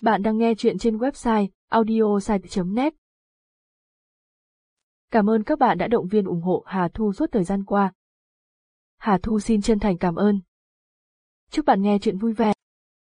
Bạn đang nghe chuyện trên website audiosite.net. Cảm ơn các bạn đã động viên ủng hộ Hà Thu suốt thời gian qua. Hà Thu xin chân thành cảm ơn. Chúc bạn nghe chuyện vui vẻ.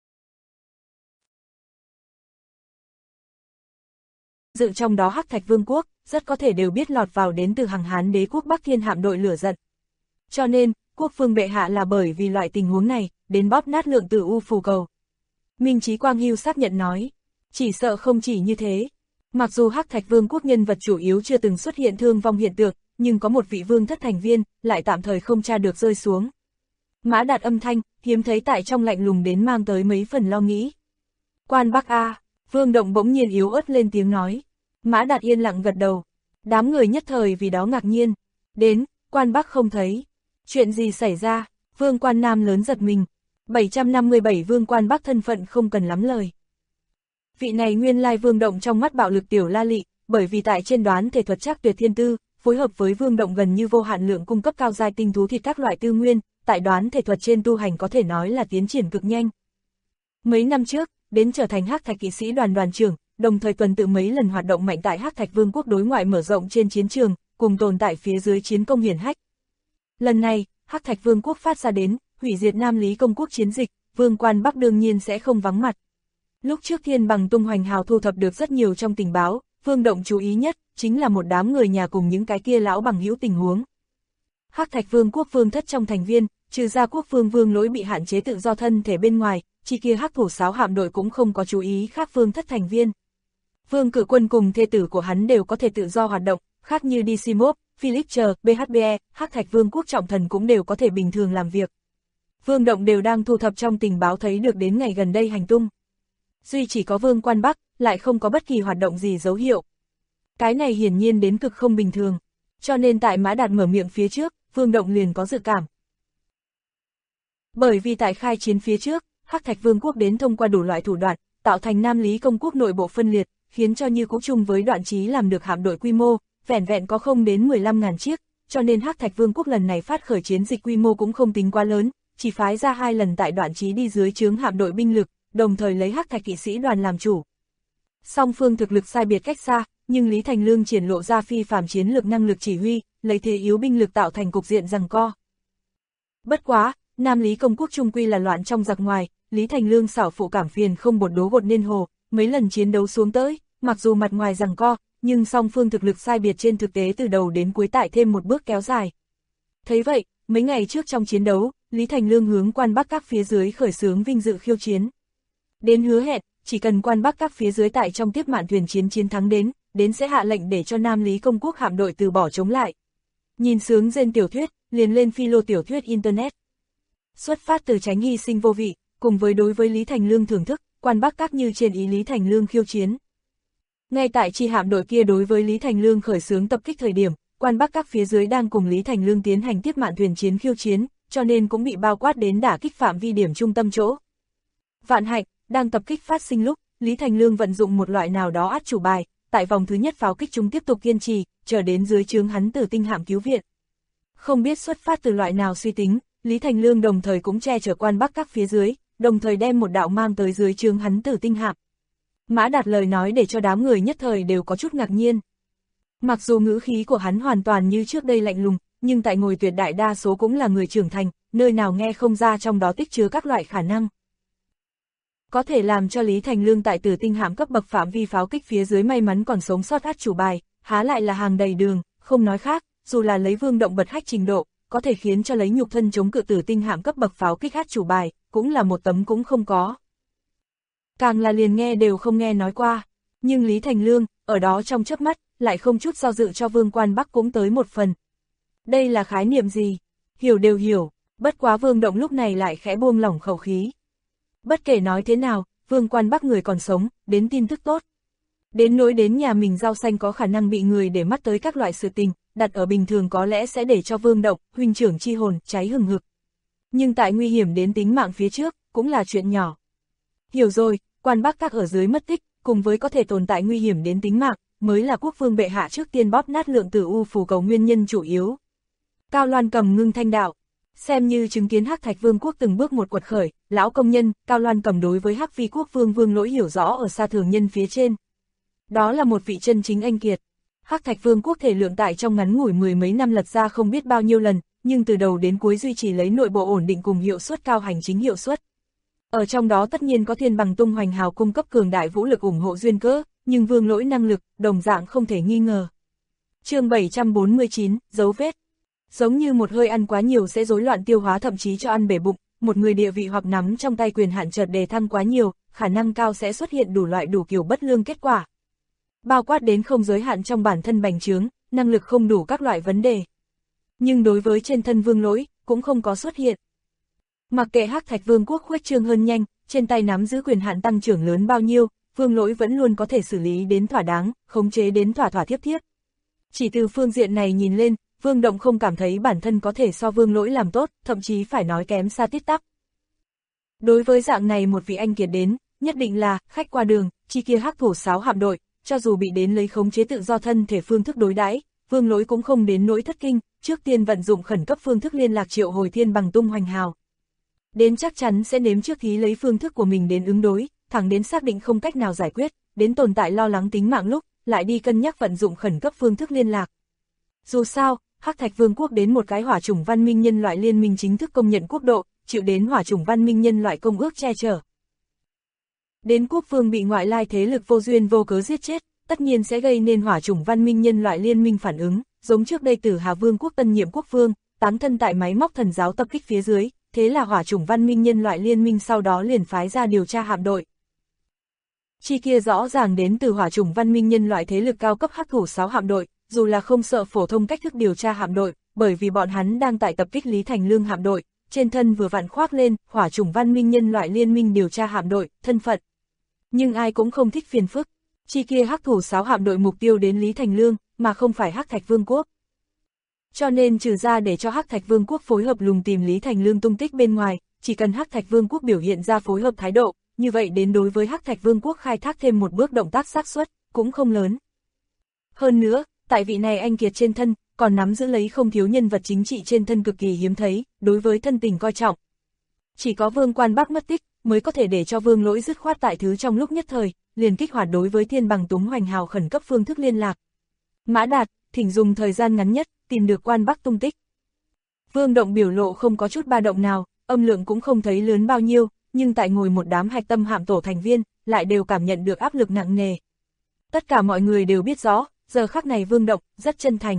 Dự trong đó Hắc Thạch Vương quốc, rất có thể đều biết lọt vào đến từ Hằng Hán Đế quốc Bắc Thiên hạm đội lửa giận. Cho nên, quốc vương bệ hạ là bởi vì loại tình huống này, đến bóp nát Lượng Tử U phù cầu. Minh Chí Quang Hưu xác nhận nói, chỉ sợ không chỉ như thế. Mặc dù Hắc Thạch Vương quốc nhân vật chủ yếu chưa từng xuất hiện thương vong hiện tượng, nhưng có một vị vương thất thành viên, lại tạm thời không tra được rơi xuống. Mã Đạt âm thanh, hiếm thấy tại trong lạnh lùng đến mang tới mấy phần lo nghĩ. Quan Bắc A, Vương Động bỗng nhiên yếu ớt lên tiếng nói. Mã Đạt yên lặng gật đầu. Đám người nhất thời vì đó ngạc nhiên. Đến, Quan Bắc không thấy. Chuyện gì xảy ra? Vương Quan Nam lớn giật mình. 757 Vương Quan Bắc thân phận không cần lắm lời. Vị này nguyên lai Vương Động trong mắt bạo lực tiểu la lị, bởi vì tại trên đoán thể thuật Trác Tuyệt Thiên Tư, phối hợp với Vương Động gần như vô hạn lượng cung cấp cao giai tinh thú thịt các loại tư nguyên, tại đoán thể thuật trên tu hành có thể nói là tiến triển cực nhanh. Mấy năm trước, đến trở thành Hắc Thạch kỵ sĩ đoàn đoàn trưởng, đồng thời tuần tự mấy lần hoạt động mạnh tại Hắc Thạch Vương quốc đối ngoại mở rộng trên chiến trường, cùng tồn tại phía dưới chiến công hiển hách. Lần này, Hắc Thạch Vương quốc phát ra đến, hủy diệt Nam Lý công quốc chiến dịch, Vương Quan Bắc đương nhiên sẽ không vắng mặt. Lúc trước Thiên Bằng tung hoành hào thu thập được rất nhiều trong tình báo, Vương Động chú ý nhất, chính là một đám người nhà cùng những cái kia lão bằng hữu tình huống. Hắc Thạch Vương quốc vương thất trong thành viên, trừ ra quốc vương Vương Lỗi bị hạn chế tự do thân thể bên ngoài, chi kia Hắc Thủ Sáo hạm đội cũng không có chú ý khác vương thất thành viên. Vương Cử Quân cùng thê tử của hắn đều có thể tự do hoạt động, khác như Dicimov, Philip chờ, BHBE, Hắc Thạch Vương quốc trọng thần cũng đều có thể bình thường làm việc. Vương Động đều đang thu thập trong tình báo thấy được đến ngày gần đây hành tung. Duy chỉ có Vương Quan Bắc, lại không có bất kỳ hoạt động gì dấu hiệu. Cái này hiển nhiên đến cực không bình thường, cho nên tại Mã Đạt mở miệng phía trước, Vương Động liền có dự cảm. Bởi vì tại khai chiến phía trước, Hắc Thạch Vương quốc đến thông qua đủ loại thủ đoạn, tạo thành Nam Lý công quốc nội bộ phân liệt, khiến cho như cũ chung với Đoạn Chí làm được hạm đội quy mô, vẻn vẹn có không đến 15.000 chiếc, cho nên Hắc Thạch Vương quốc lần này phát khởi chiến dịch quy mô cũng không tính quá lớn, chỉ phái ra 2 lần tại Đoạn Chí đi dưới trướng hạm đội binh lực, đồng thời lấy Hắc Thạch kỵ sĩ đoàn làm chủ. Song phương thực lực sai biệt cách xa, nhưng Lý Thành Lương triển lộ ra phi phàm chiến lược năng lực chỉ huy, lấy thế yếu binh lực tạo thành cục diện giằng co. Bất quá, Nam Lý công quốc trung quy là loạn trong giặc ngoài, Lý Thành Lương xảo phụ cảm phiền không bột đố gột nên hồ, mấy lần chiến đấu xuống tới, mặc dù mặt ngoài giằng co, nhưng song phương thực lực sai biệt trên thực tế từ đầu đến cuối tại thêm một bước kéo dài. Thấy vậy, mấy ngày trước trong chiến đấu, Lý Thành Lương hướng Quan Bắc các phía dưới khởi xướng vinh dự khiêu chiến. Đến hứa hẹn, chỉ cần Quan Bắc các phía dưới tại trong tiếp mạn thuyền chiến thắng đến sẽ hạ lệnh để cho Nam Lý công quốc hạm đội từ bỏ chống lại. Nhìn sướng rên tiểu thuyết, liền lên philo tiểu thuyết Internet. Xuất phát từ tránh hy sinh vô vị, cùng với đối với Lý Thành Lương thưởng thức, Quan Bắc các như trên ý Lý Thành Lương khiêu chiến. Ngay tại chi hạm đội kia đối với Lý Thành Lương khởi xướng tập kích thời điểm, Quan Bắc các phía dưới đang cùng Lý Thành Lương tiến hành tiếp mạn thuyền chiến khiêu chiến, cho nên cũng bị bao quát đến đả kích phạm vi điểm trung tâm chỗ. Vạn hạnh, đang tập kích phát sinh lúc, Lý Thành Lương vận dụng một loại nào đó át chủ bài, tại vòng thứ nhất pháo kích chúng tiếp tục kiên trì, chờ đến dưới trướng hắn Tử Tinh hạm cứu viện. Không biết xuất phát từ loại nào suy tính, Lý Thành Lương đồng thời cũng che chở Quan Bắc các phía dưới, đồng thời đem một đạo mang tới dưới trướng hắn Tử Tinh hạm. Mã Đạt lời nói để cho đám người nhất thời đều có chút ngạc nhiên. Mặc dù ngữ khí của hắn hoàn toàn như trước đây lạnh lùng, nhưng tại ngồi tuyệt đại đa số cũng là người trưởng thành, nơi nào nghe không ra trong đó tích chứa các loại khả năng. Có thể làm cho Lý Thành Lương tại Tử Tinh hạm cấp bậc phạm vi pháo kích phía dưới may mắn còn sống sót át chủ bài, há lại là hàng đầy đường, không nói khác, dù là lấy Vương Động bật hách trình độ, có thể khiến cho lấy nhục thân chống cự Tử Tinh hạm cấp bậc pháo kích át chủ bài, cũng là một tấm cũng không có. Càng là liền nghe đều không nghe nói qua, nhưng Lý Thành Lương, ở đó trong chớp mắt, lại không chút do dự cho Vương Quan Bắc cũng tới một phần. Đây là khái niệm gì? Hiểu đều hiểu, bất quá Vương Động lúc này lại khẽ buông lỏng khẩu khí. Bất kể nói thế nào, Vương Quan Bắc người còn sống, đến tin tức tốt. Đến nỗi đến nhà mình rau xanh có khả năng bị người để mắt tới các loại sự tình, đặt ở bình thường có lẽ sẽ để cho Vương Động, huynh trưởng chi hồn, cháy hừng hực. Nhưng tại nguy hiểm đến tính mạng phía trước, cũng là chuyện nhỏ. Hiểu rồi, Quan Bắc các ở dưới mất tích, cùng với có thể tồn tại nguy hiểm đến tính mạng, mới là quốc vương bệ hạ trước tiên bóp nát Lượng Tử U phù cầu nguyên nhân chủ yếu. Cao Loan cầm ngưng thanh đạo, xem như chứng kiến Hắc Thạch Vương quốc từng bước một quật khởi, lão công nhân, Cao Loan cầm đối với Hắc Vi Quốc Vương Vương Lỗi hiểu rõ ở xa thường nhân phía trên. Đó là một vị chân chính anh kiệt. Hắc Thạch Vương quốc thể lượng tại trong ngắn ngủi mười mấy năm lật ra không biết bao nhiêu lần, nhưng từ đầu đến cuối duy trì lấy nội bộ ổn định cùng hiệu suất cao hành chính hiệu suất. Ở trong đó tất nhiên có Thiên Bằng Tung Hoành Hào cung cấp cường đại vũ lực ủng hộ duyên cớ, nhưng Vương Lỗi năng lực, đồng dạng không thể nghi ngờ. Chương 749, dấu vết. Giống như một hơi ăn quá nhiều sẽ rối loạn tiêu hóa thậm chí cho ăn bể bụng, một người địa vị hoặc nắm trong tay quyền hạn chợt đề thăng quá nhiều, khả năng cao sẽ xuất hiện đủ loại đủ kiểu bất lương kết quả. Bao quát đến không giới hạn trong bản thân bành trướng, năng lực không đủ các loại vấn đề. Nhưng đối với trên thân Vương Lỗi, cũng không có xuất hiện. Mặc kệ Hắc Thạch Vương quốc khuếch trương hơn nhanh, trên tay nắm giữ quyền hạn tăng trưởng lớn bao nhiêu, Vương Lỗi vẫn luôn có thể xử lý đến thỏa đáng, khống chế đến thỏa thỏa thiếp thiếp. Chỉ từ phương diện này nhìn lên, Vương Động không cảm thấy bản thân có thể so Vương Lỗi làm tốt, thậm chí phải nói kém xa tít tắp. Đối với dạng này một vị anh kiệt đến, nhất định là khách qua đường, chi kia Hắc Thủ Sáo hạm đội, cho dù bị đến lấy khống chế tự do thân thể phương thức đối đãi, Vương Lỗi cũng không đến nỗi thất kinh, trước tiên vận dụng khẩn cấp phương thức liên lạc triệu hồi Thiên Bằng Tung Hoành Hào. Đến chắc chắn sẽ nếm trước thí lấy phương thức của mình đến ứng đối, thẳng đến xác định không cách nào giải quyết, đến tồn tại lo lắng tính mạng lúc, lại đi cân nhắc vận dụng khẩn cấp phương thức liên lạc. Dù sao, Hắc Thạch Vương quốc đến một cái hỏa chủng văn minh nhân loại liên minh chính thức công nhận quốc độ, chịu đến hỏa chủng văn minh nhân loại công ước che chở. Đến quốc vương bị ngoại lai thế lực vô duyên vô cớ giết chết, tất nhiên sẽ gây nên hỏa chủng văn minh nhân loại liên minh phản ứng, giống trước đây Tử Hà Vương quốc tân nhiệm quốc vương, táng thân tại máy móc thần giáo tập kích phía dưới, thế là hỏa chủng văn minh nhân loại liên minh sau đó liền phái ra điều tra hạm đội. Chi kia rõ ràng đến từ hỏa chủng văn minh nhân loại thế lực cao cấp Hắc Thủ Sáo hạm đội, dù là không sợ phổ thông cách thức điều tra hạm đội, bởi vì bọn hắn đang tại tập kích Lý Thành Lương hạm đội, trên thân vừa vặn khoác lên hỏa chủng văn minh nhân loại liên minh điều tra hạm đội, thân phận. Nhưng ai cũng không thích phiền phức, chi kia Hắc Thủ Sáo hạm đội mục tiêu đến Lý Thành Lương, mà không phải Hắc Thạch Vương quốc. Cho nên trừ ra để cho Hắc Thạch Vương quốc phối hợp lùng tìm Lý Thành Lương tung tích bên ngoài, chỉ cần Hắc Thạch Vương quốc biểu hiện ra phối hợp thái độ, như vậy đến đối với Hắc Thạch Vương quốc khai thác thêm một bước động tác xác suất cũng không lớn. Hơn nữa, tại vị này anh kiệt trên thân, còn nắm giữ lấy không thiếu nhân vật chính trị trên thân cực kỳ hiếm thấy, đối với thân tình coi trọng. Chỉ có Vương Quan Bắc mất tích, mới có thể để cho Vương Lỗi dứt khoát tại thứ trong lúc nhất thời, liền kích hoạt đối với Thiên Bằng Tung Hoành Hào khẩn cấp phương thức liên lạc. Mã Đạt, thỉnh dùng thời gian ngắn nhất, tìm được Quan Bắc tung tích. Vương Động biểu lộ không có chút ba động nào, âm lượng cũng không thấy lớn bao nhiêu, nhưng tại ngồi một đám hạch tâm hạm tổ thành viên, lại đều cảm nhận được áp lực nặng nề. Tất cả mọi người đều biết rõ, giờ khắc này Vương Động, rất chân thành.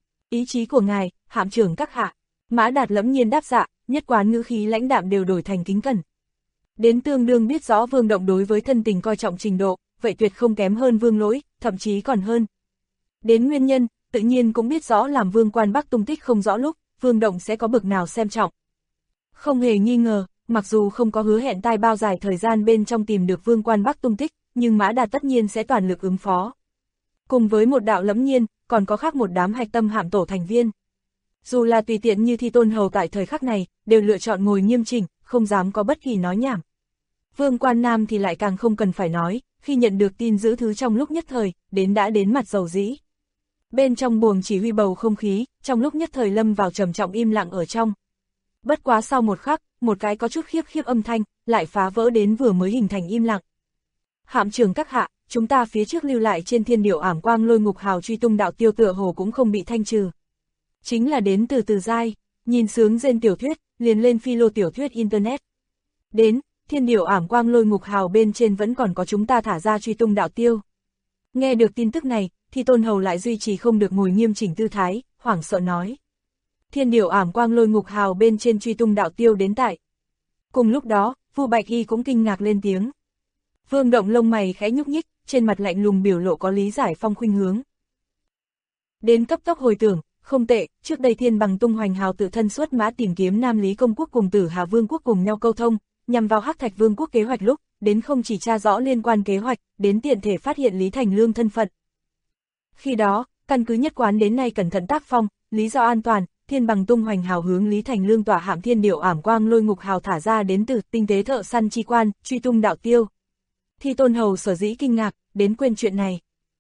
Ý chí của ngài, hạm trưởng các hạ. Mã Đạt lẫm nhiên đáp dạ, nhất quán ngữ khí lãnh đạm đều đổi thành kính cẩn. Đến tương đương biết rõ Vương Động đối với thân tình coi trọng trình độ, vậy tuyệt không kém hơn Vương Lỗi, thậm chí còn hơn. Đến nguyên nhân, tự nhiên cũng biết rõ làm Vương Quan Bắc tung tích không rõ lúc, Vương Động sẽ có bực nào xem trọng. Không hề nghi ngờ, mặc dù không có hứa hẹn tai bao dài thời gian bên trong tìm được Vương Quan Bắc tung tích, nhưng Mã Đạt tất nhiên sẽ toàn lực ứng phó. Cùng với một đạo lẫm nhiên, còn có khác một đám hạch tâm hạm tổ thành viên. Dù là tùy tiện như Thi Tôn Hầu tại thời khắc này, đều lựa chọn ngồi nghiêm chỉnh, không dám có bất kỳ nói nhảm. Vương Quan Nam thì lại càng không cần phải nói, khi nhận được tin giữ thứ trong lúc nhất thời, đã đến mặt dầu dĩ. Bên trong buồng chỉ huy bầu không khí, trong lúc nhất thời lâm vào trầm trọng im lặng ở trong. Bất quá sau một khắc, một cái có chút khiếp khiếp âm thanh, lại phá vỡ đến vừa mới hình thành im lặng. Hạm trưởng các hạ, chúng ta phía trước lưu lại trên Thiên Điệu Ảm Quang Lôi Ngục Hào truy tung đạo tiêu tựa hồ cũng không bị thanh trừ. Chính là đến từ Từ Giai, nhìn sướng rên tiểu thuyết, liền lên phi lô tiểu thuyết internet. Đến, Thiên Điệu Ảm Quang Lôi Ngục Hào bên trên vẫn còn có chúng ta thả ra truy tung đạo tiêu. Nghe được tin tức này, Thi Tôn Hầu lại duy trì không được ngồi nghiêm chỉnh tư thái, hoảng sợ nói. Thiên Điệu Ảm Quang Lôi Ngục Hào bên trên truy tung đạo tiêu đến tại. Cùng lúc đó, Vu Bạch Y cũng kinh ngạc lên tiếng. Vương Động lông mày khẽ nhúc nhích, trên mặt lạnh lùng biểu lộ có lý giải phong khuynh hướng. Đến cấp tốc hồi tưởng, không tệ, trước đây Thiên Bằng Tung Hoành Hào tự thân xuất mã tìm kiếm Nam Lý Công quốc cùng Tử Hà Vương quốc cùng nhau câu thông, nhằm vào Hắc Thạch Vương quốc kế hoạch lúc, đến không chỉ tra rõ liên quan kế hoạch, đến tiện thể phát hiện Lý Thành Lương thân phận. Khi đó, căn cứ nhất quán đến nay cẩn thận tác phong, lý do an toàn, Thiên Bằng Tung Hoành Hào hướng Lý Thành Lương tỏa hạm Thiên Điệu Ảm Quang Lôi Ngục Hào thả ra đến từ tinh tế thợ săn chi quan, truy tung đạo tiêu. Thi Tôn Hầu sở dĩ kinh ngạc, đến quên chuyện này.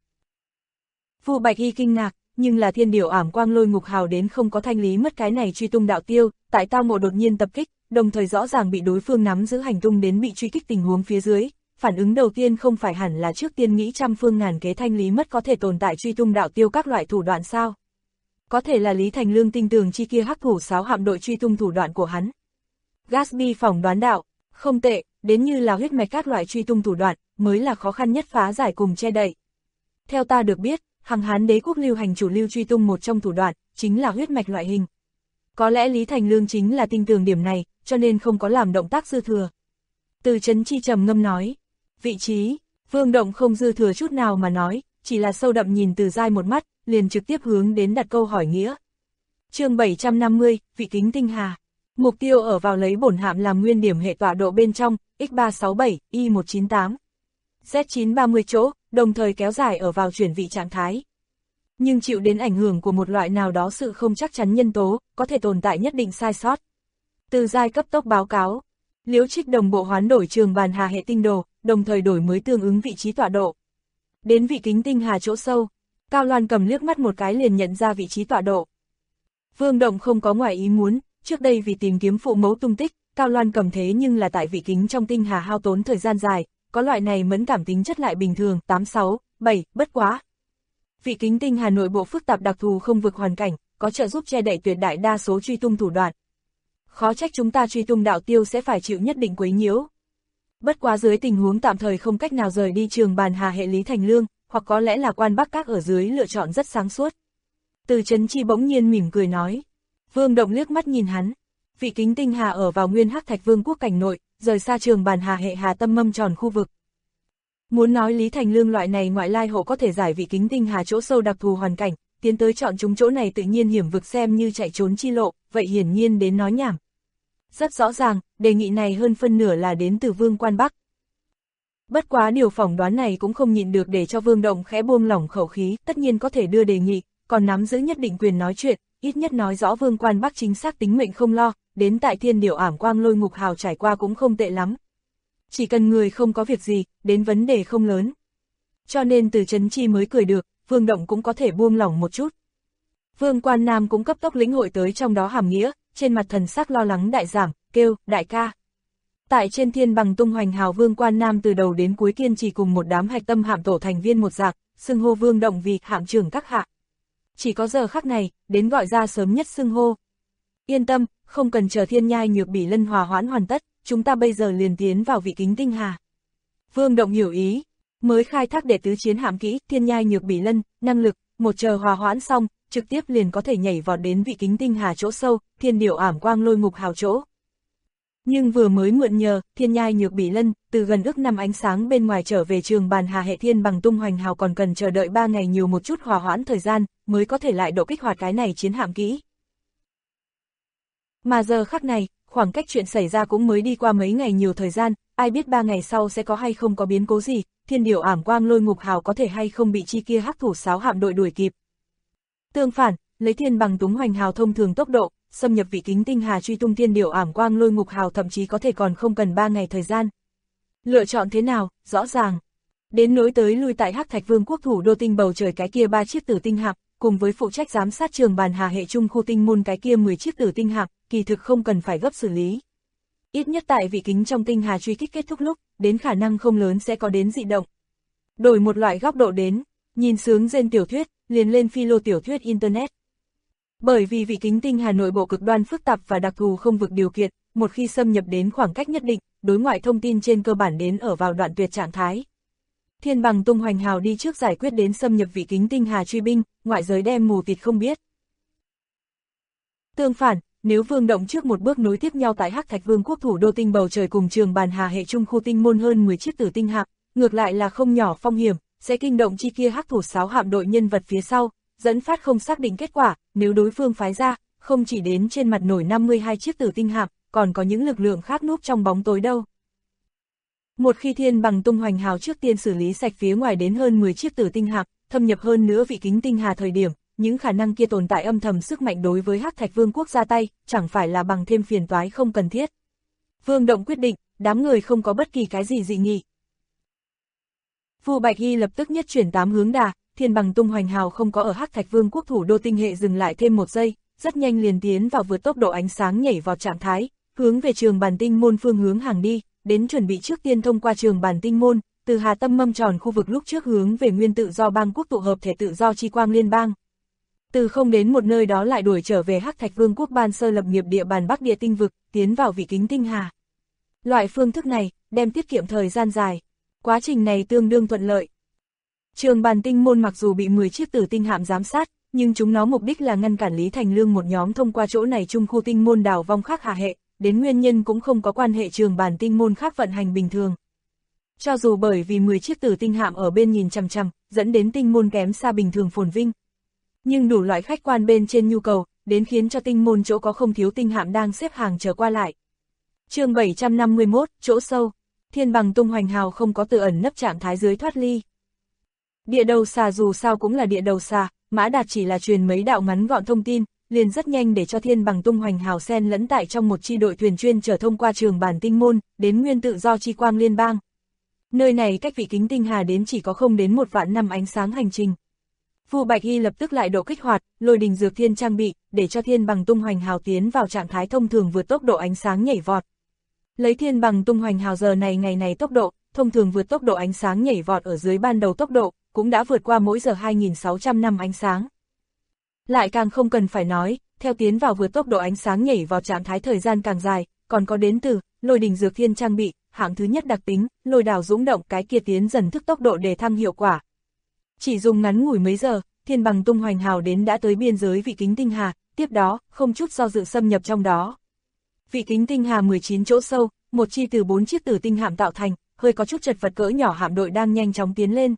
Vu Bạch Y kinh ngạc, nhưng là Thiên Điệu Ảm Quang Lôi Ngục Hào đến không có thanh lý mất cái này truy tung đạo tiêu, tại tao ngộ đột nhiên tập kích, đồng thời rõ ràng bị đối phương nắm giữ hành tung đến bị truy kích tình huống phía dưới, phản ứng đầu tiên không phải hẳn là trước tiên nghĩ trăm phương ngàn kế thanh lý mất có thể tồn tại truy tung đạo tiêu các loại thủ đoạn sao? Có thể là Lý Thành Lương tinh tường chi kia hắc thủ sáo hạm đội truy tung thủ đoạn của hắn. Gatsby phỏng đoán đạo, không tệ, đến như là huyết mạch các loại truy tung thủ đoạn, mới là khó khăn nhất phá giải cùng che đậy. Theo ta được biết, Hằng Hán đế quốc lưu hành chủ lưu truy tung một trong thủ đoạn, chính là huyết mạch loại hình. Có lẽ Lý Thành Lương chính là tinh tường điểm này, cho nên không có làm động tác dư thừa. Từ Chấn Chi trầm ngâm nói, vị trí, Vương Động không dư thừa chút nào mà nói, chỉ là sâu đậm nhìn Từ Giai một mắt, liền trực tiếp hướng đến đặt câu hỏi nghĩa. Chương 750, Vị Kính Tinh Hà. Mục tiêu ở vào lấy bổn hạm làm nguyên điểm hệ tọa độ bên trong, X367, Y198. Z930 chỗ, đồng thời kéo dài ở vào chuyển vị trạng thái. Nhưng chịu đến ảnh hưởng của một loại nào đó sự không chắc chắn nhân tố, có thể tồn tại nhất định sai sót. Từ Giai cấp tốc báo cáo. Liễu Trích đồng bộ hoán đổi trường bàn hà hệ tinh đồ, đồng thời đổi mới tương ứng vị trí tọa độ. Đến vị kính tinh hà chỗ sâu, Cao Loan Cầm liếc mắt một cái liền nhận ra vị trí tọa độ. Vương Động không có ngoài ý muốn, trước đây vì tìm kiếm phụ mẫu tung tích, Cao Loan Cầm thế nhưng là tại vị kính trong tinh hà hao tốn thời gian dài, có loại này mẫn cảm tính chất lại bình thường, 867, bất quá. Vị kính tinh hà nội bộ phức tạp đặc thù không vực hoàn cảnh, có trợ giúp che đậy tuyệt đại đa số truy tung thủ đoạn. Khó trách chúng ta truy tung đạo tiêu sẽ phải chịu nhất định quấy nhiễu. Bất quá dưới tình huống tạm thời không cách nào rời đi trường bàn hà hệ Lý Thành Lương, hoặc có lẽ là quan Bắc Các ở dưới lựa chọn rất sáng suốt. Từ Chấn Chi bỗng nhiên mỉm cười nói. Vương Động liếc mắt nhìn hắn. Vị kính tinh hà ở vào nguyên Hắc Thạch Vương quốc cảnh nội, rời xa trường bàn hà hệ hà tâm mâm tròn khu vực. Muốn nói Lý Thành Lương loại này ngoại lai hộ có thể giải vị kính tinh hà chỗ sâu đặc thù hoàn cảnh, tiến tới chọn chúng chỗ này tự nhiên hiểm vực xem như chạy trốn chi lộ, vậy hiển nhiên đến nói nhảm. Rất rõ ràng, đề nghị này hơn phân nửa là đến từ Vương quan Bắc. Bất quá điều phỏng đoán này cũng không nhịn được để cho Vương Động khẽ buông lỏng khẩu khí, tất nhiên có thể đưa đề nghị, còn nắm giữ nhất định quyền nói chuyện, ít nhất nói rõ Vương quan Bắc chính xác tính mệnh không lo, đến tại Thiên Điểu Ảm Quang Lôi Ngục Hào trải qua cũng không tệ lắm. Chỉ cần người không có việc gì, đến vấn đề không lớn. Cho nên Từ Chấn Chi mới cười được, Vương Động cũng có thể buông lỏng một chút. Vương Quan Nam cũng cấp tốc lĩnh hội tới trong đó hàm nghĩa, trên mặt thần sắc lo lắng đại giảm, kêu, đại ca. Tại trên Thiên Bằng tung hoành hào Vương Quan Nam từ đầu đến cuối kiên trì cùng một đám hạch tâm hạm tổ thành viên một dạng, xưng hô Vương Động vì hạm trưởng các hạ. Chỉ có giờ khắc này, đến gọi ra sớm nhất xưng hô. Yên tâm, không cần chờ Thiên Nhai Nhược Bỉ Lân hòa hoãn hoàn tất, chúng ta bây giờ liền tiến vào vị kính tinh hà. Vương Động hiểu ý, mới khai thác đệ tứ chiến hạm kỹ, Thiên Nhai Nhược Bỉ Lân, năng lực, một chờ hòa hoãn xong, trực tiếp liền có thể nhảy vọt đến vị kính tinh hà chỗ sâu, Thiên Điểu Ảm Quang Lôi Ngục Hào chỗ. Nhưng vừa mới mượn nhờ, Thiên Nhai Nhược Bỉ Lân, từ gần ước năm ánh sáng bên ngoài trở về trường bàn hà hệ Thiên Bằng tung hoành hào còn cần chờ đợi 3 ngày nhiều một chút hòa hoãn thời gian, mới có thể lại độ kích hoạt cái này chiến hạm kỹ. Mà giờ khắc này, khoảng cách chuyện xảy ra cũng mới đi qua mấy ngày nhiều thời gian, ai biết 3 ngày sau sẽ có hay không có biến cố gì, Thiên Điểu Ảm Quang Lôi Ngục Hào có thể hay không bị chi kia hắc thủ sáo hạm đội đuổi kịp. Tương phản, lấy Thiên Bằng tung hoành hào thông thường tốc độ, xâm nhập vị kính tinh hà truy tung Thiên Điểu Ảm Quang Lôi Ngục Hào thậm chí có thể còn không cần 3 ngày thời gian. Lựa chọn thế nào, rõ ràng. Đến nối tới lui tại Hắc Thạch Vương quốc thủ đô tinh bầu trời cái kia 3 chiếc tử tinh hạm, cùng với phụ trách giám sát trường bàn hà hệ trung khu tinh môn cái kia 10 chiếc tử tinh hạm, kỳ thực không cần phải gấp xử lý. Ít nhất tại vị kính trong tinh hà truy kích kết thúc lúc, đến khả năng không lớn sẽ có đến dị động. Đổi một loại góc độ đến, nhìn sướng rên tiểu thuyết, liền lên philo tiểu thuyết Internet. Bởi vì vị kính tinh hà nội bộ cực đoan phức tạp và đặc thù không vực điều kiện, một khi xâm nhập đến khoảng cách nhất định, đối ngoại thông tin trên cơ bản đến ở vào đoạn tuyệt trạng thái. Thiên Bằng tung hoành hào đi trước giải quyết đến xâm nhập vị kính tinh hà truy binh, ngoại giới đem mù tịt không biết. Tương phản, nếu Vương Động trước một bước nối tiếp nhau tại Hắc Thạch Vương quốc thủ đô tinh bầu trời cùng trường bàn hà hệ trung khu tinh môn hơn 10 chiếc tử tinh hạm, ngược lại là không nhỏ phong hiểm, sẽ kinh động chi kia hắc thủ sáo hạm đội nhân vật phía sau, dẫn phát không xác định kết quả, nếu đối phương phái ra, không chỉ đến trên mặt nổi 52 chiếc tử tinh hạm, còn có những lực lượng khác núp trong bóng tối đâu. Một khi Thiên Bằng tung hoành hào trước tiên xử lý sạch phía ngoài đến hơn 10 chiếc tử tinh hạm, thâm nhập hơn nữa vị kính tinh hà thời điểm, những khả năng kia tồn tại âm thầm sức mạnh đối với Hắc Thạch Vương quốc ra tay, chẳng phải là bằng thêm phiền toái không cần thiết. Vương Động quyết định, đám người không có bất kỳ cái gì dị nghị. Vu Bạch Hy lập tức nhất chuyển 8 hướng đà, Thiên Bằng tung hoành hào không có ở Hắc Thạch Vương quốc thủ đô tinh hệ dừng lại thêm 1 giây, rất nhanh liền tiến vào vượt tốc độ ánh sáng nhảy vọt trạng thái, hướng về Trường Bàn Tinh Môn phương hướng hàng đi, đến chuẩn bị trước tiên thông qua Trường Bàn Tinh Môn, từ Hà Tâm Mâm Tròn khu vực lúc trước hướng về Nguyên Tự Do Bang quốc tụ hợp thể tự do chi quang liên bang. Từ không đến một nơi đó lại đuổi trở về Hắc Thạch Vương quốc ban sơ lập nghiệp địa bàn Bắc Địa Tinh vực, tiến vào Vị Kính Tinh Hà. Loại phương thức này, đem tiết kiệm thời gian dài. Quá trình này tương đương thuận lợi. Trường Bàn Tinh Môn mặc dù bị 10 chiếc tử tinh hạm giám sát, nhưng chúng nó mục đích là ngăn cản Lý Thành Lương một nhóm thông qua chỗ này trung khu tinh môn đào vong khác hạ hệ, đến nguyên nhân cũng không có quan hệ Trường Bàn Tinh Môn khác vận hành bình thường. Cho dù bởi vì 10 chiếc tử tinh hạm ở bên nhìn chằm chằm, dẫn đến tinh môn kém xa bình thường phồn vinh. Nhưng đủ loại khách quan bên trên nhu cầu, đến khiến cho tinh môn chỗ có không thiếu tinh hạm đang xếp hàng chờ qua lại. Chương 751, chỗ sâu. Thiên Bằng tung hoành hào không có tự ẩn nấp trạng thái dưới thoát ly. Địa đầu xà dù sao cũng là địa đầu xà, Mã Đạt chỉ là truyền mấy đạo ngắn gọn thông tin, liền rất nhanh để cho Thiên Bằng tung hoành hào xen lẫn tại trong một chi đội thuyền chuyên chở thông qua Trường Bàn Tinh Môn, đến Nguyên Tự Do chi quang liên bang. Nơi này cách Vị Kính Tinh Hà đến chỉ có không đến 1 vạn năm ánh sáng hành trình. Vu Bạch Y lập tức lại độ kích hoạt, Lôi Đình Dược Thiên trang bị, để cho Thiên Bằng tung hoành hào tiến vào trạng thái thông thường vượt tốc độ ánh sáng nhảy vọt. Lấy Thiên Bằng tung hoành hào giờ này ngày này tốc độ, thông thường vượt tốc độ ánh sáng nhảy vọt ở dưới ban đầu tốc độ, cũng đã vượt qua mỗi giờ 2.600 năm ánh sáng. Lại càng không cần phải nói, theo tiến vào vượt tốc độ ánh sáng nhảy vào trạng thái thời gian càng dài, còn có đến từ Lôi Đình Dược Thiên trang bị, hạng thứ nhất đặc tính, lôi đào dũng động cái kia tiến dần thức tốc độ để thăng hiệu quả. Chỉ dùng ngắn ngủi mấy giờ, Thiên Bằng tung hoành hào đến đã tới biên giới Vị Kính Tinh Hà, tiếp đó, không chút do dự xâm nhập trong đó. Vị Kính Tinh Hà 19 chỗ sâu, một chi từ 4 chiếc tử tinh hạm tạo thành, hơi có chút chật vật cỡ nhỏ hạm đội đang nhanh chóng tiến lên.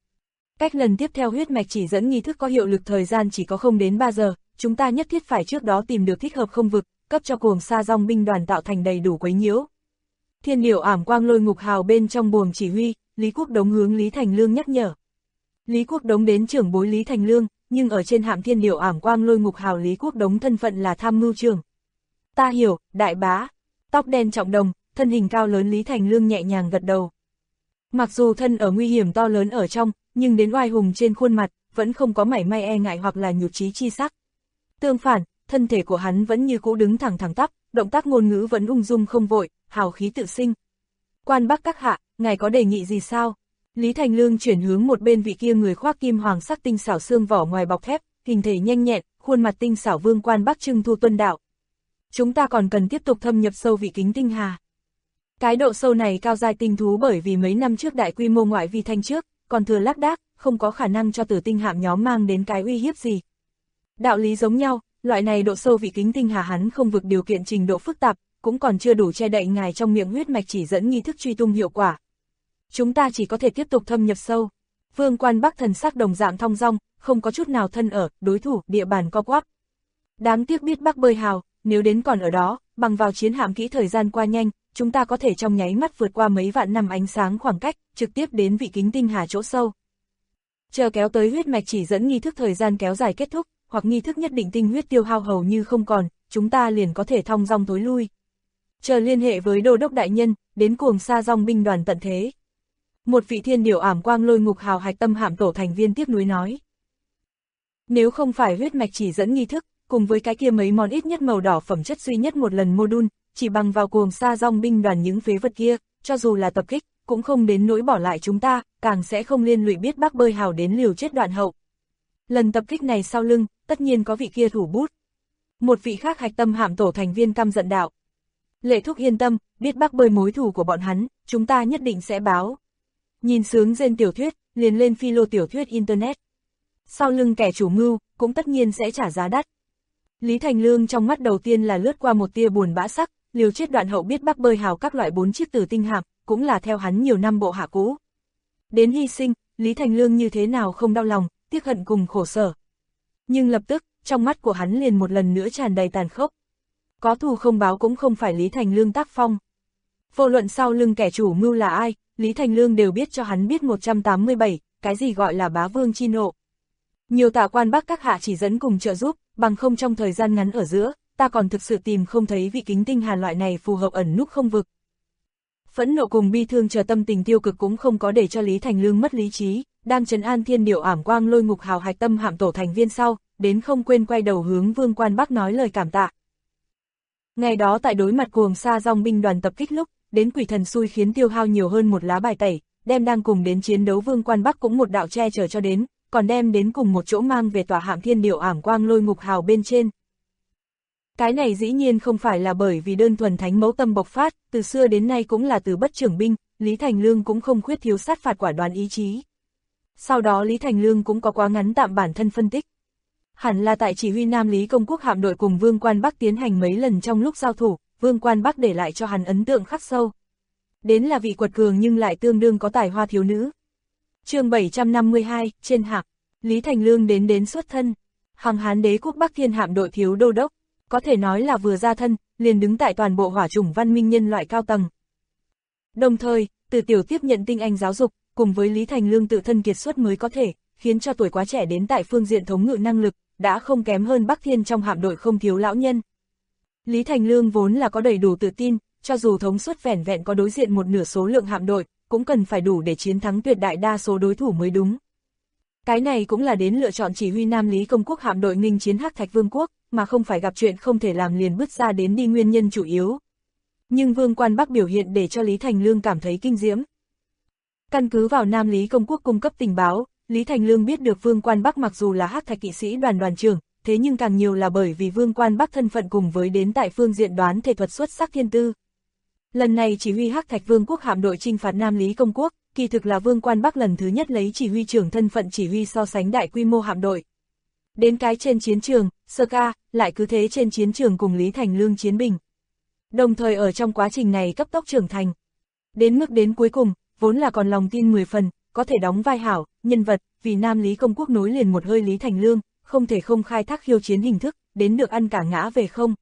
Cách lần tiếp theo huyết mạch chỉ dẫn nghi thức có hiệu lực thời gian chỉ có không đến 3 giờ, chúng ta nhất thiết phải trước đó tìm được thích hợp không vực, cấp cho cuồng sa dòng binh đoàn tạo thành đầy đủ quấy nhiễu. Thiên Điểu Ảm Quang Lôi Ngục Hào bên trong buồng chỉ huy, Lý Quốc Đống hướng Lý Thành Lương nhắc nhở. Lý Quốc Đống đến trưởng bối Lý Thành Lương, nhưng ở trên hạm Thiên Điểu Ảm Quang Lôi Ngục Hào Lý Quốc Đống thân phận là tham mưu trưởng. Ta hiểu, đại bá. Tóc đen trọng đồng, thân hình cao lớn Lý Thành Lương nhẹ nhàng gật đầu. Mặc dù thân ở nguy hiểm to lớn ở trong, nhưng đến oai hùng trên khuôn mặt, vẫn không có mảy may e ngại hoặc là nhụt chí chi sắc. Tương phản, thân thể của hắn vẫn như cũ đứng thẳng thẳng tắp, động tác ngôn ngữ vẫn ung dung không vội, hào khí tự sinh. Quan Bắc các hạ, ngài có đề nghị gì sao? Lý Thành Lương chuyển hướng một bên vị kia người khoác kim hoàng sắc tinh xảo xương vỏ ngoài bọc thép, hình thể nhanh nhẹn, khuôn mặt tinh xảo Vương Quan Bắc Trưng Thu tuân đạo. Chúng ta còn cần tiếp tục thâm nhập sâu Vị Kính Tinh Hà. Cái độ sâu này cao giai tinh thú bởi vì mấy năm trước đại quy mô ngoại vi thanh trước, còn thừa lác đác, không có khả năng cho tử tinh hạm nhóm mang đến cái uy hiếp gì. Đạo lý giống nhau, loại này độ sâu Vị Kính Tinh Hà hắn không vực điều kiện trình độ phức tạp, cũng còn chưa đủ che đậy ngài trong miệng huyết mạch chỉ dẫn nghi thức truy tung hiệu quả. Chúng ta chỉ có thể tiếp tục thâm nhập sâu. Vương Quan Bắc thần sắc đồng dạng thong dong, không có chút nào thân ở, đối thủ, địa bàn co quắp. Đáng tiếc biết Bắc bơi hào, nếu đến còn ở đó, bằng vào chiến hạm kỹ thời gian qua nhanh, chúng ta có thể trong nháy mắt vượt qua mấy vạn năm ánh sáng khoảng cách, trực tiếp đến Vị Kính Tinh Hà chỗ sâu. Chờ kéo tới huyết mạch chỉ dẫn nghi thức thời gian kéo dài kết thúc, hoặc nghi thức nhất định tinh huyết tiêu hao hầu như không còn, chúng ta liền có thể thong dong thối lui. Chờ liên hệ với Đô đốc đại nhân, đến cuồng sa dòng binh đoàn tận thế. Một vị Thiên Điểu Ảm Quang Lôi Ngục Hào hạch tâm hạm tổ thành viên tiếc nuối nói. Nếu không phải huyết mạch chỉ dẫn nghi thức, cùng với cái kia mấy món ít nhất màu đỏ phẩm chất duy nhất một lần module, chỉ bằng vào cuồng sa dòng binh đoàn những phế vật kia, cho dù là tập kích, cũng không đến nỗi bỏ lại chúng ta, càng sẽ không liên lụy biết Bắc bơi hào đến liều chết đoạn hậu. Lần tập kích này sau lưng, tất nhiên có vị kia thủ bút. Một vị khác hạch tâm hạm tổ thành viên căm giận đạo. Lệ Thúc yên tâm, biết Bắc bơi mối thù của bọn hắn, chúng ta nhất định sẽ báo. Nhìn sướng trên tiểu thuyết, liền lên philo tiểu thuyết internet. Sau lưng kẻ chủ mưu, cũng tất nhiên sẽ trả giá đắt. Lý Thành Lương trong mắt đầu tiên là lướt qua một tia buồn bã sắc, liều chết đoạn hậu biết Bắc bơi hào các loại 4 chiếc tử tinh hạm, cũng là theo hắn nhiều năm bộ hạ cũ. Đến hy sinh, Lý Thành Lương như thế nào không đau lòng, tiếc hận cùng khổ sở. Nhưng lập tức, trong mắt của hắn liền một lần nữa tràn đầy tàn khốc. Có thù không báo cũng không phải Lý Thành Lương tác phong. Vô luận sau lưng kẻ chủ mưu là ai, Lý Thành Lương đều biết cho hắn biết 187, cái gì gọi là bá vương chi nộ. Nhiều tạ Quan Bắc các hạ chỉ dẫn cùng trợ giúp, bằng không trong thời gian ngắn ở giữa, ta còn thực sự tìm không thấy Vị Kính Tinh Hà loại này phù hợp ẩn núp không vực. Phẫn nộ cùng bi thương chờ tâm tình tiêu cực cũng không có để cho Lý Thành Lương mất lý trí, đang trấn an Thiên Điểu Ảm Quang Lôi Ngục Hào hạch tâm hạm tổ thành viên sau, đến không quên quay đầu hướng Vương Quan Bắc nói lời cảm tạ. Ngày đó tại đối mặt cuồng sa dòng binh đoàn tập kích lúc, đến quỷ thần xui khiến tiêu hao nhiều hơn một lá bài tẩy, đem đang cùng đến chiến đấu Vương Quan Bắc cũng một đạo che chở cho đến, còn đem đến cùng một chỗ mang về tòa hạm thiên điệu ảm quang lôi ngục hào bên trên. Cái này dĩ nhiên không phải là bởi vì đơn thuần thánh mẫu tâm bộc phát, từ xưa đến nay cũng là từ bất trưởng binh, Lý Thành Lương cũng không khuyết thiếu sát phạt quả đoán ý chí. Sau đó Lý Thành Lương cũng có quá ngắn tạm bản thân phân tích. Hẳn là tại chỉ huy Nam Lý công quốc hạm đội cùng Vương Quan Bắc tiến hành mấy lần trong lúc giao thủ, Vương Quan Bắc để lại cho hắn ấn tượng khắc sâu. Đến là vị quật cường nhưng lại tương đương có tài hoa thiếu nữ. Chương 752, trên hạm, Lý Thành Lương đến xuất thân, Hằng Hán Đế quốc Bắc Thiên hạm đội thiếu đô đốc, có thể nói là vừa ra thân, liền đứng tại toàn bộ hỏa chủng văn minh nhân loại cao tầng. Đồng thời, từ tiểu tiếp nhận tinh anh giáo dục, cùng với Lý Thành Lương tự thân kiệt xuất mới có thể, khiến cho tuổi quá trẻ đến tại phương diện thống ngự năng lực, đã không kém hơn Bắc Thiên trong hạm đội không thiếu lão nhân. Lý Thành Lương vốn là có đầy đủ tự tin, cho dù thống suất vẻn vẹn có đối diện một nửa số lượng hạm đội, cũng cần phải đủ để chiến thắng tuyệt đại đa số đối thủ mới đúng. Cái này cũng là đến lựa chọn chỉ huy Nam Lý công quốc hạm đội nghênh chiến Hắc Thạch Vương quốc, mà không phải gặp chuyện không thể làm liền bứt ra đến đi nguyên nhân chủ yếu. Nhưng Vương Quan Bắc biểu hiện để cho Lý Thành Lương cảm thấy kinh diễm. Căn cứ vào Nam Lý công quốc cung cấp tình báo, Lý Thành Lương biết được Vương Quan Bắc mặc dù là Hắc Thạch kỵ sĩ đoàn trưởng, thế nhưng càng nhiều là bởi vì Vương Quan Bắc thân phận cùng với đến tại phương diện đoán thể thuật xuất sắc thiên tư. Lần này chỉ huy Hắc Thạch Vương quốc hạm đội chinh phạt Nam Lý công quốc, kỳ thực là Vương Quan Bắc lần thứ nhất lấy chỉ huy trưởng thân phận chỉ huy so sánh đại quy mô hạm đội. Đến cái trên chiến trường, sơ ca, lại cứ thế trên chiến trường cùng Lý Thành Lương chiến bình. Đồng thời ở trong quá trình này cấp tốc trưởng thành. Đến mức đến cuối cùng, vốn là còn lòng tin 10 phần, có thể đóng vai hảo, nhân vật, vì Nam Lý công quốc nối liền một hơi Lý Thành Lương, không thể không khai thác khiêu chiến hình thức, đến được ăn cả ngã về không.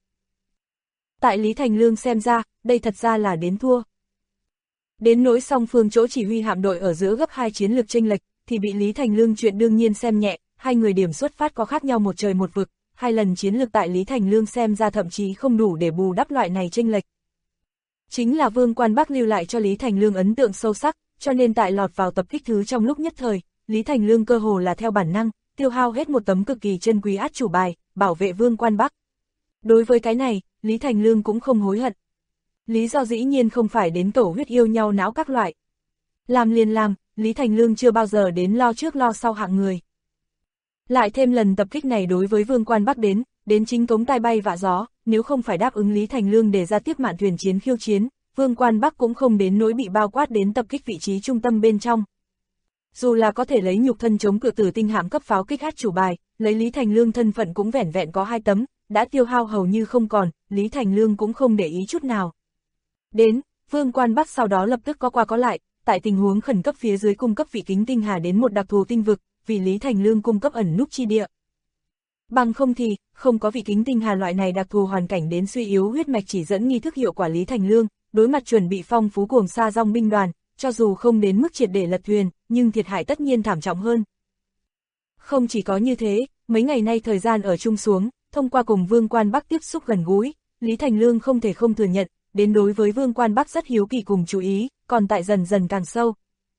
Tại Lý Thành Lương xem ra, đây thật ra là đến thua. Đến nỗi song phương chỗ chỉ huy hạm đội ở giữa gấp 2 chiến lược chênh lệch, thì bị Lý Thành Lương chuyện đương nhiên xem nhẹ, hai người điểm xuất phát có khác nhau một trời một vực, hai lần chiến lược tại Lý Thành Lương xem ra thậm chí không đủ để bù đắp loại này chênh lệch. Chính là Vương Quan Bắc lưu lại cho Lý Thành Lương ấn tượng sâu sắc, cho nên tại lọt vào tập kích thứ trong lúc nhất thời, Lý Thành Lương cơ hồ là theo bản năng, tiêu hao hết một tấm cực kỳ chân quý át chủ bài, bảo vệ Vương Quan Bắc. Đối với cái này, Lý Thành Lương cũng không hối hận. Lý do dĩ nhiên không phải đến tổ huyết yêu nhau não các loại. Làm liền làm, Lý Thành Lương chưa bao giờ đến lo trước lo sau hạng người. Lại thêm lần tập kích này đối với Vương Quan Bắc đến chính cống tai bay vạ gió, nếu không phải đáp ứng Lý Thành Lương để ra tiếp mạn thuyền chiến khiêu chiến, Vương Quan Bắc cũng không đến nỗi bị bao quát đến tập kích vị trí trung tâm bên trong. Dù là có thể lấy nhục thân chống cự tử tinh hạm cấp pháo kích át chủ bài, lấy Lý Thành Lương thân phận cũng vẻn vẹn có 2 tấm, đã tiêu hao hầu như không còn, Lý Thành Lương cũng không để ý chút nào. Đến, Vương Quan Bắc sau đó lập tức có qua có lại, tại tình huống khẩn cấp phía dưới cung cấp vị kính tinh hà đến một đặc thù tinh vực, vì Lý Thành Lương cung cấp ẩn núp chi địa. Bằng không thì, không có vị kính tinh hà loại này đặc thù hoàn cảnh đến suy yếu huyết mạch chỉ dẫn nghi thức hiệu quả Lý Thành Lương, đối mặt chuẩn bị phong phú cuồng sa dòng binh đoàn, cho dù không đến mức triệt để lật thuyền, nhưng thiệt hại tất nhiên thảm trọng hơn. Không chỉ có như thế, mấy ngày nay thời gian ở chung xuống, thông qua cùng Vương Quan Bắc tiếp xúc gần gũi, Lý Thành Lương không thể không thừa nhận, đến đối với Vương Quan Bắc rất hiếu kỳ cùng chú ý, còn tại dần dần càng sâu.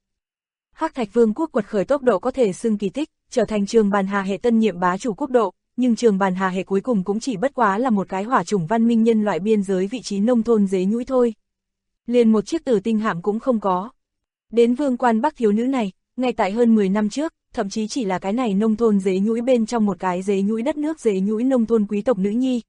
Hắc Thạch Vương quốc quật khởi tốc độ có thể xưng kỳ tích, trở thành Trường Bàn Hà hệ tân nhiệm bá chủ quốc độ, nhưng Trường Bàn Hà hệ cuối cùng cũng chỉ bất quá là một cái hỏa chủng văn minh nhân loại biên giới vị trí nông thôn dế nhũi thôi. Liền một chiếc tử tinh hạm cũng không có. Đến Vương Quan Bắc thiếu nữ này, ngay tại hơn 10 năm trước, thậm chí chỉ là cái này nông thôn dế nhũi bên trong một cái dế nhũi đất nước dế nhũi nông thôn quý tộc nữ nhi.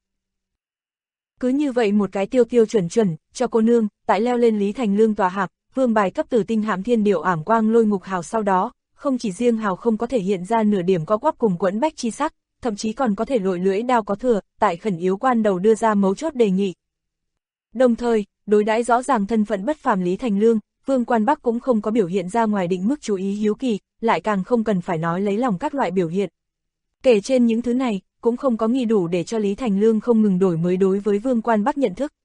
Cứ như vậy một cái tiêu tiêu chuẩn chuẩn, cho cô nương, tại leo lên Lý Thành Lương tòa hạm, vương bài cấp tử tinh hạm thiên điệu ảm quang lôi ngục hào sau đó, không chỉ riêng hào không có thể hiện ra nửa điểm co quắp cùng quẫn bách chi sắc, thậm chí còn có thể lội lưỡi đao có thừa, tại khẩn yếu quan đầu đưa ra mấu chốt đề nghị. Đồng thời, đối đãi rõ ràng thân phận bất phàm Lý Thành Lương, Vương Quan Bắc cũng không có biểu hiện ra ngoài định mức chú ý hiếu kỳ, lại càng không cần phải nói lấy lòng các loại biểu hiện. Kể trên những thứ này, cũng không có nghi đủ để cho Lý Thành Lương không ngừng đổi mới đối với Vương Quan Bắc nhận thức.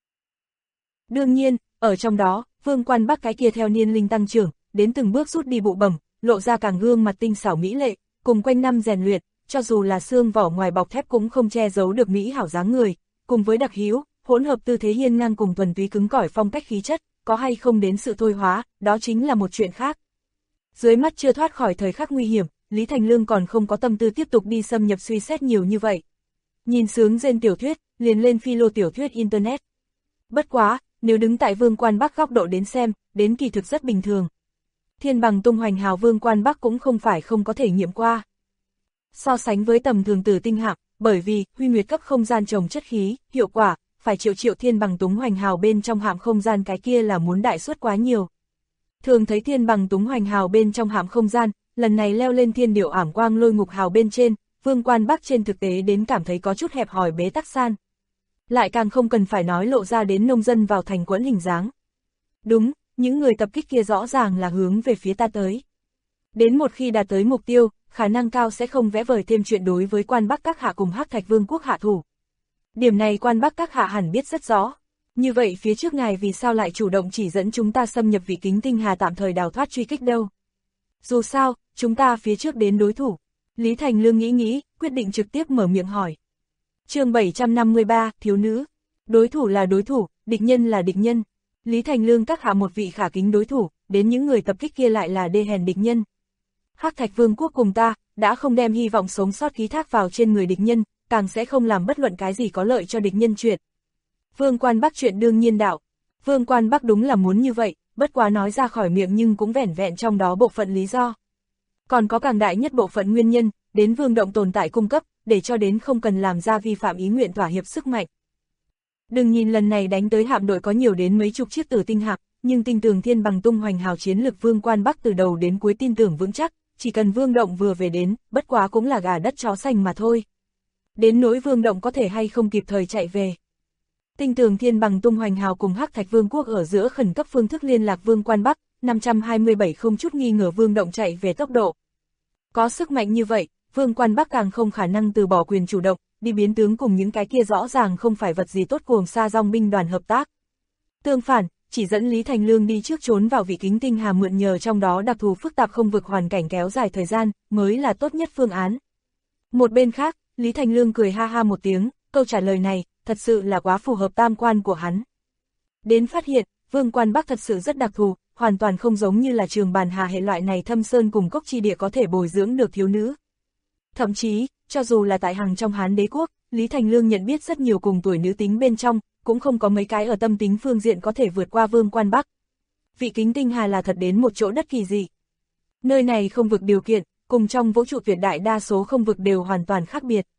Đương nhiên, ở trong đó, Vương Quan Bắc cái kia theo niên linh tăng trưởng, đến từng bước rút đi bụ bẩm, lộ ra càng gương mặt tinh xảo mỹ lệ, cùng quanh năm rèn luyện, cho dù là xương vỏ ngoài bọc thép cũng không che giấu được mỹ hảo dáng người, cùng với đặc hữu, hỗn hợp tư thế hiên ngang cùng thuần túy cứng cỏi phong cách khí chất, có hay không đến sự thôi hóa, đó chính là một chuyện khác. Dưới mắt chưa thoát khỏi thời khắc nguy hiểm, Lý Thành Lương còn không có tâm tư tiếp tục đi xâm nhập suy xét nhiều như vậy. nhìn sướng trên tiểu thuyết, liền lên philo tiểu thuyết Internet. Bất quá, nếu đứng tại Vương Quan Bắc góc độ đến xem, đến kỳ thực rất bình thường. Thiên bằng tung hoành hào Vương Quan Bắc cũng không phải không có thể nghiệm qua. So sánh với tầm thường tử tinh hạng, bởi vì huy nguyệt cấp không gian trồng chất khí, hiệu quả, phải triệu thiên bằng túng hoành hào bên trong hạm không gian cái kia là muốn đại suất quá nhiều. Thường thấy thiên bằng túng hoành hào bên trong hạm không gian, lần này leo lên thiên điệu ảm quang lôi ngục hào bên trên, Vương Quan Bắc trên thực tế đến cảm thấy có chút hẹp hòi bế tắc san. Lại càng không cần phải nói lộ ra đến nông dân vào thành quẫn hình dáng. Đúng, những người tập kích kia rõ ràng là hướng về phía ta tới. Đến một khi đạt tới mục tiêu, khả năng cao sẽ không vẽ vời thêm chuyện đối với Quan Bắc các hạ cùng Hắc Thạch Vương quốc hạ thủ. Điểm này Quan Bắc các hạ hẳn biết rất rõ. Như vậy phía trước ngài vì sao lại chủ động chỉ dẫn chúng ta xâm nhập Vị Kính Tinh Hà tạm thời đào thoát truy kích đâu? Dù sao, chúng ta phía trước đến đối thủ. Lý Thành Lương nghĩ, quyết định trực tiếp mở miệng hỏi. Chương 753, thiếu nữ. Đối thủ là đối thủ, địch nhân là địch nhân. Lý Thành Lương các hạ một vị khả kính đối thủ, đến những người tập kích kia lại là đê hèn địch nhân. Hắc Thạch Vương quốc cùng ta, đã không đem hy vọng sống sót ký thác vào trên người địch nhân, càng sẽ không làm bất luận cái gì có lợi cho địch nhân chuyện. Vương Quan Bắc chuyện đương nhiên đạo. Vương Quan Bắc đúng là muốn như vậy, bất quá nói ra khỏi miệng nhưng cũng vẻn vẹn trong đó bộ phận lý do. Còn có càng đại nhất bộ phận nguyên nhân, đến Vương Động tồn tại cung cấp, để cho đến không cần làm ra vi phạm ý nguyện thỏa hiệp sức mạnh. Đừng nhìn lần này đánh tới hạm đội có nhiều đến mấy chục chiếc tử tinh hạm, nhưng tinh tường thiên bằng tung hoành hào chiến lực Vương Quan Bắc từ đầu đến cuối tin tưởng vững chắc, chỉ cần Vương Động vừa về đến, bất quá cũng là gà đất chó xanh mà thôi. Đến nỗi Vương Động có thể hay không kịp thời chạy về. Tinh tường thiên bằng tung hoành hào cùng Hắc Thạch Vương quốc ở giữa khẩn cấp phương thức liên lạc Vương Quan Bắc, 527 không chút nghi ngờ Vương Động chạy về tốc độ. Có sức mạnh như vậy, Vương Quan Bắc càng không khả năng từ bỏ quyền chủ động, đi biến tướng cùng những cái kia rõ ràng không phải vật gì tốt cuồng sa dòng binh đoàn hợp tác. Tương phản, chỉ dẫn Lý Thành Lương đi trước trốn vào Vị Kính Tinh Hà mượn nhờ trong đó đặc thù phức tạp không vực hoàn cảnh kéo dài thời gian, mới là tốt nhất phương án. Một bên khác, Lý Thành Lương cười ha ha một tiếng, câu trả lời này, thật sự là quá phù hợp tam quan của hắn. Đến phát hiện, Vương Quan Bắc thật sự rất đặc thù, hoàn toàn không giống như là Trường Bàn Hà hệ loại này thâm sơn cùng cốc chi địa có thể bồi dưỡng được thiếu nữ. Thậm chí, cho dù là tại hàng trong Hán đế quốc, Lý Thành Lương nhận biết rất nhiều cùng tuổi nữ tính bên trong, cũng không có mấy cái ở tâm tính phương diện có thể vượt qua Vương Quan Bắc. Vị Kính Tinh Hà là thật đến một chỗ đất kỳ dị. Nơi này không vực điều kiện, cùng trong vũ trụ tuyệt đại đa số không vực đều hoàn toàn khác biệt.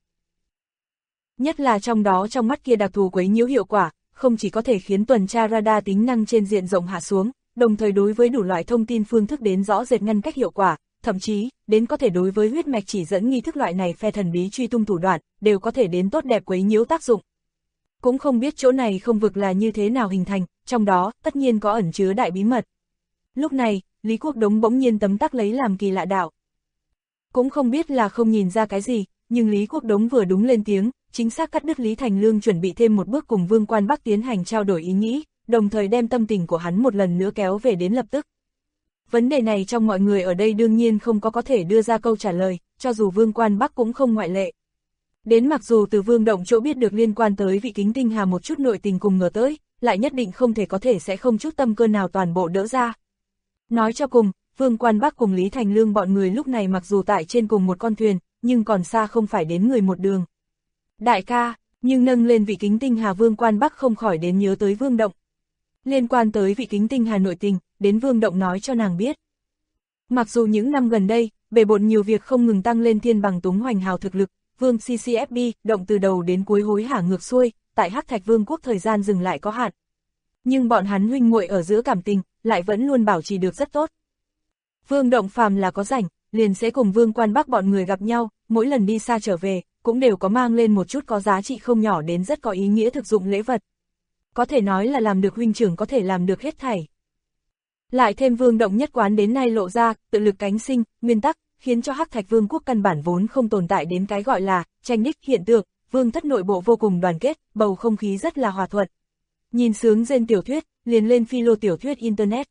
Nhất là trong đó trong mắt kia đặc thù quấy nhiễu hiệu quả, không chỉ có thể khiến tuần tra radar tính năng trên diện rộng hạ xuống, đồng thời đối với đủ loại thông tin phương thức đến rõ rệt ngăn cách hiệu quả, thậm chí, đến có thể đối với huyết mạch chỉ dẫn nghi thức loại này phe thần bí truy tung thủ đoạn, đều có thể đến tốt đẹp quấy nhiễu tác dụng. Cũng không biết chỗ này không vực là như thế nào hình thành, trong đó, tất nhiên có ẩn chứa đại bí mật. Lúc này, Lý Quốc Đống bỗng nhiên tấm tắc lấy làm kỳ lạ đạo. Cũng không biết là không nhìn ra cái gì, nhưng Lý Quốc Đống vừa đúng lên tiếng, chính xác cắt đứt Lý Thành Lương chuẩn bị thêm một bước cùng Vương Quan Bắc tiến hành trao đổi ý nghĩ, đồng thời đem tâm tình của hắn một lần nữa kéo về đến lập tức. Vấn đề này trong mọi người ở đây đương nhiên không có thể đưa ra câu trả lời, cho dù Vương Quan Bắc cũng không ngoại lệ. Đến mặc dù từ Vương Động chỗ biết được liên quan tới Vị Kính Tinh Hà một chút nội tình cùng ngờ tới, lại nhất định không thể có thể sẽ không chút tâm cơ nào toàn bộ đỡ ra. Nói cho cùng, Vương Quan Bắc cùng Lý Thành Lương bọn người lúc này mặc dù tại trên cùng một con thuyền, nhưng còn xa không phải đến người một đường. Đại ca, nhưng nâng lên Vị Kính Tinh Hà Vương Quan Bắc không khỏi đến nhớ tới Vương Động. Liên quan tới Vị Kính Tinh Hà nội tình, đến Vương Động nói cho nàng biết. Mặc dù những năm gần đây, bề bộn nhiều việc không ngừng tăng lên thiên bằng túng hoành hào thực lực, Vương CCFB động từ đầu đến cuối hối hả ngược xuôi, tại Hắc Thạch Vương quốc thời gian dừng lại có hạn. Nhưng bọn hắn huynh muội ở giữa cảm tình, lại vẫn luôn bảo trì được rất tốt. Vương Động phàm là có rảnh, liền sẽ cùng Vương Quan Bắc bọn người gặp nhau, mỗi lần đi xa trở về, cũng đều có mang lên một chút có giá trị không nhỏ đến rất có ý nghĩa thực dụng lễ vật. Có thể nói là làm được huynh trưởng có thể làm được hết thảy. Lại thêm Vương Động nhất quán đến nay lộ ra, tự lực cánh sinh, nguyên tắc, khiến cho Hắc Thạch Vương quốc căn bản vốn không tồn tại đến cái gọi là tranh đích hiện tượng, vương thất nội bộ vô cùng đoàn kết, bầu không khí rất là hòa thuận. Nhìn sướng trên tiểu thuyết, liền lên philo tiểu thuyết Internet.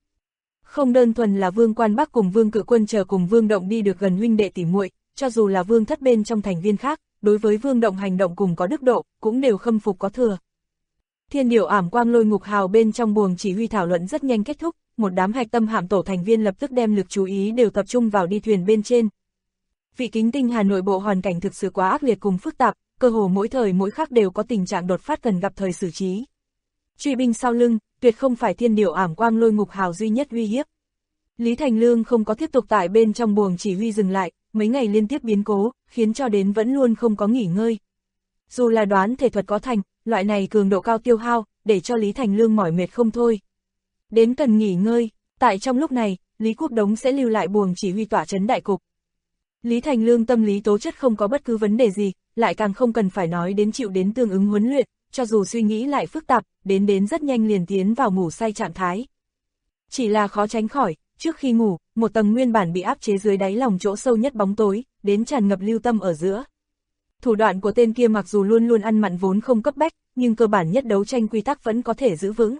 Không đơn thuần là Vương Quan Bắc cùng Vương Cự Quân chờ cùng Vương Động đi được gần huynh đệ tỉ muội, cho dù là vương thất bên trong thành viên khác, đối với Vương Động hành động cùng có đức độ, cũng đều khâm phục có thừa. Thiên điệu ảm quang lôi ngục hào bên trong buồng chỉ huy thảo luận rất nhanh kết thúc, một đám hạch tâm hạm tổ thành viên lập tức đem lực chú ý đều tập trung vào đi thuyền bên trên. Vị Kính Tinh Hà nội bộ hoàn cảnh thực sự quá ác liệt cùng phức tạp, cơ hồ mỗi thời mỗi khắc đều có tình trạng đột phát cần gặp thời xử trí. Truy binh sau lưng, tuyệt không phải thiên điểu ảm quang lôi ngục hào duy nhất uy hiếp. Lý Thành Lương không có tiếp tục tại bên trong buồng chỉ huy dừng lại, mấy ngày liên tiếp biến cố, khiến cho đến vẫn luôn không có nghỉ ngơi. Dù là đoán thể thuật có thành, loại này cường độ cao tiêu hao, để cho Lý Thành Lương mỏi mệt không thôi. Đến cần nghỉ ngơi, tại trong lúc này, Lý Quốc Đống sẽ lưu lại buồng chỉ huy tỏa trấn đại cục. Lý Thành Lương tâm lý tố chất không có bất cứ vấn đề gì, lại càng không cần phải nói đến chịu đến tương ứng huấn luyện, cho dù suy nghĩ lại phức tạp, đến rất nhanh liền tiến vào ngủ say trạng thái. Chỉ là khó tránh khỏi, trước khi ngủ, một tầng nguyên bản bị áp chế dưới đáy lòng chỗ sâu nhất bóng tối, đến tràn ngập lưu tâm ở giữa. Thủ đoạn của tên kia mặc dù luôn luôn ăn mặn vốn không cấp bách, nhưng cơ bản nhất đấu tranh quy tắc vẫn có thể giữ vững.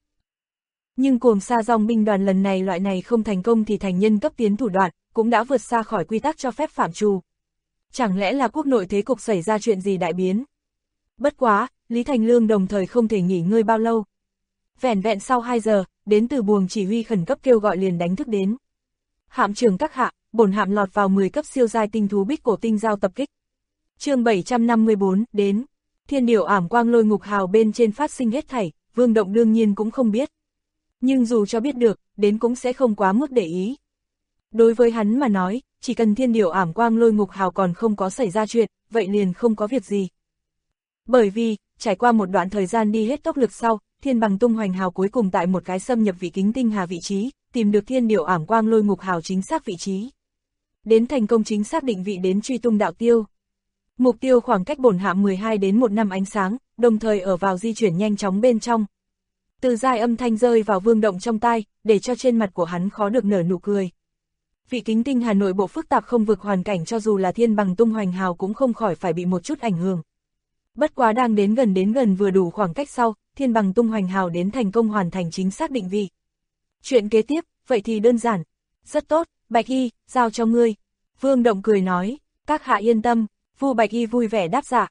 Nhưng cuồng sa dòng binh đoàn lần này loại này không thành công thì thành nhân cấp tiến thủ đoạn, cũng đã vượt xa khỏi quy tắc cho phép phạm trù. Chẳng lẽ là quốc nội thế cục xảy ra chuyện gì đại biến? Bất quá, Lý Thành Lương đồng thời không thể nghỉ ngơi bao lâu. Vẻn vẹn sau 2 giờ, đến từ buồng chỉ huy khẩn cấp kêu gọi liền đánh thức đến. Hạm trưởng các hạ, bổn hạm lọt vào 10 cấp siêu giai tinh thú bích cổ tinh giao tập kích. Chương 754, đến. Thiên điểu ảm quang lôi ngục hào bên trên phát sinh hết thảy, Vương Động đương nhiên cũng không biết. Nhưng dù cho biết được, đến cũng sẽ không quá mức để ý. Đối với hắn mà nói, chỉ cần thiên điểu ảm quang lôi ngục hào còn không có xảy ra chuyện, vậy liền không có việc gì. Bởi vì, trải qua một đoạn thời gian đi hết tốc lực sau, thiên bằng tung hoành hào cuối cùng tại một cái xâm nhập vị kính tinh hà vị trí, tìm được thiên điểu ảm quang lôi ngục hào chính xác vị trí. Đến thành công chính xác định vị đến truy tung đạo tiêu. Mục tiêu khoảng cách bổn hạm 12 đến 1 năm ánh sáng, đồng thời ở vào di chuyển nhanh chóng bên trong. Từ giai âm thanh rơi vào Vương Động trong tai, để cho trên mặt của hắn khó được nở nụ cười. Vị kính tinh hà nội bộ phức tạp không vực hoàn cảnh cho dù là thiên bằng tung hoành hào cũng không khỏi phải bị một chút ảnh hưởng. Bất quá đang đến gần vừa đủ khoảng cách sau, thiên bằng tung hoành hào đến thành công hoàn thành chính xác định vị. Chuyện kế tiếp, vậy thì đơn giản. Rất tốt, Bạch Y, giao cho ngươi. Vương Động cười nói, các hạ yên tâm, Vu Bạch Y vui vẻ đáp dạ.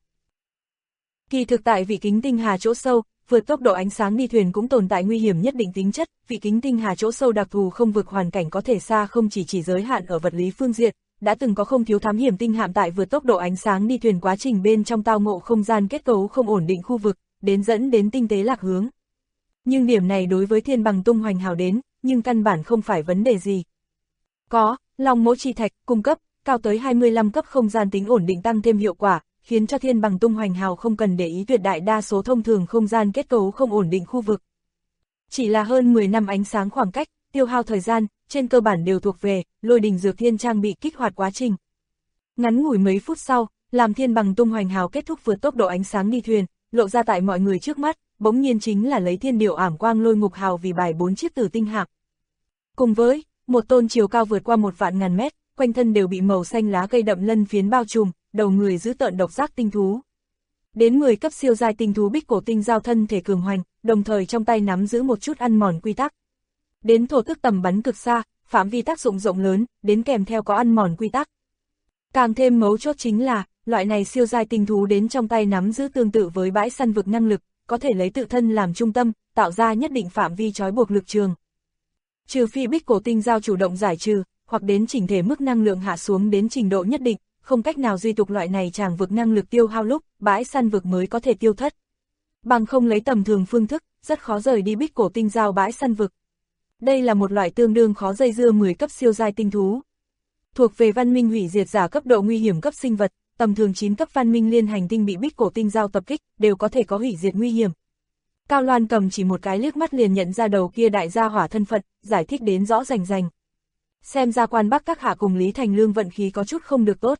Kỳ thực tại vị kính tinh hà chỗ sâu, vượt tốc độ ánh sáng đi thuyền cũng tồn tại nguy hiểm nhất định tính chất, vị kính tinh hà chỗ sâu đặc thù không vực hoàn cảnh có thể xa không chỉ giới hạn ở vật lý phương diện, đã từng có không thiếu thám hiểm tinh hạm tại vượt tốc độ ánh sáng đi thuyền quá trình bên trong tao ngộ không gian kết cấu không ổn định khu vực, dẫn đến tinh tế lạc hướng. Nhưng điểm này đối với thiên bằng tung hoành hào đến, nhưng căn bản không phải vấn đề gì. Có, long mỗ chi thạch, cung cấp, cao tới 25 cấp không gian tính ổn định tăng thêm hiệu quả, khiến cho thiên bằng tung hoành hào không cần để ý tuyệt đại đa số thông thường không gian kết cấu không ổn định khu vực. Chỉ là hơn 10 năm ánh sáng khoảng cách, tiêu hao thời gian, trên cơ bản đều thuộc về lôi đình dược thiên trang bị kích hoạt quá trình. Ngắn ngủi mấy phút sau, làm thiên bằng tung hoành hào kết thúc vượt tốc độ ánh sáng đi thuyền, lộ ra tại mọi người trước mắt, bỗng nhiên chính là lấy thiên điểu ảm quang lôi ngục hào vì bài 4 chiếc tử tinh hạm. Cùng với một tôn chiều cao vượt qua 1 vạn ngàn mét, quanh thân đều bị màu xanh lá cây đậm lân phiến bao trùm, đầu người giữ tợn độc giác tinh thú. Đến 10 cấp siêu giai tinh thú bích cổ tinh giao thân thể cường hoành, đồng thời trong tay nắm giữ một chút ăn mòn quy tắc. Đến thổ tức tầm bắn cực xa, phạm vi tác dụng rộng lớn, đến kèm theo có ăn mòn quy tắc. Càng thêm mấu chốt chính là, loại này siêu giai tinh thú đến trong tay nắm giữ tương tự với bãi săn vực năng lực, có thể lấy tự thân làm trung tâm, tạo ra nhất định phạm vi trói buộc lực trường. Trừ phi bích cổ tinh giao chủ động giải trừ, hoặc đến chỉnh thể mức năng lượng hạ xuống đến trình độ nhất định, không cách nào duy tục loại này tràng vực năng lực tiêu hao lúc, bãi săn vực mới có thể tiêu thất. Bằng không lấy tầm thường phương thức, rất khó rời đi bích cổ tinh giao bãi săn vực. Đây là một loại tương đương khó dây dưa 10 cấp siêu giai tinh thú. Thuộc về văn minh hủy diệt giả cấp độ nguy hiểm cấp sinh vật, tầm thường 9 cấp văn minh liên hành tinh bị bích cổ tinh giao tập kích, đều có thể có hủy diệt nguy hiểm. Cao Loan cầm chỉ một cái liếc mắt liền nhận ra đầu kia đại gia hỏa thân phận, giải thích đến rõ rành rành. Xem ra quan Bắc các hạ cùng Lý Thành Lương vận khí có chút không được tốt.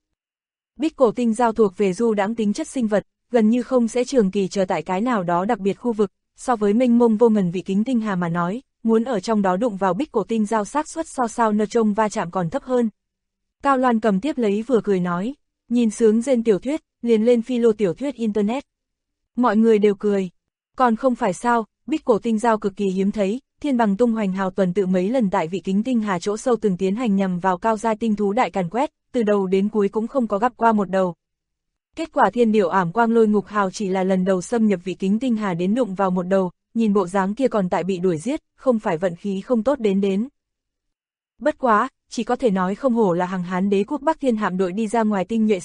Bích cổ tinh giao thuộc về du đãng tính chất sinh vật, gần như không sẽ trường kỳ chờ tại cái nào đó đặc biệt khu vực, so với mênh mông vô ngần vị kính tinh hà mà nói, muốn ở trong đó đụng vào bích cổ tinh giao xác suất so sao nơ trông va chạm còn thấp hơn. Cao Loan cầm tiếp lấy vừa cười nói, nhìn sướng rên tiểu thuyết, liền lên philo tiểu thuyết internet. Mọi người đều cười, còn không phải sao, bích cổ tinh giao cực kỳ hiếm thấy, thiên bằng tung hoành hào tuần tự mấy lần tại vị kính tinh hà chỗ sâu từng tiến hành nhằm vào cao giai tinh thú đại càn quét, từ đầu đến cuối cũng không có gặp qua một đầu. Kết quả thiên điểu ảm quang lôi ngục hào chỉ là lần đầu xâm nhập vị kính tinh hà đến đụng vào một đầu, nhìn bộ dáng kia còn tại bị đuổi giết, không phải vận khí không tốt đến. Bất quá, chỉ có thể nói không hổ là hàng Hán đế quốc Bắc Thiên hạm đội đi ra ngoài tinh nhuệ sao,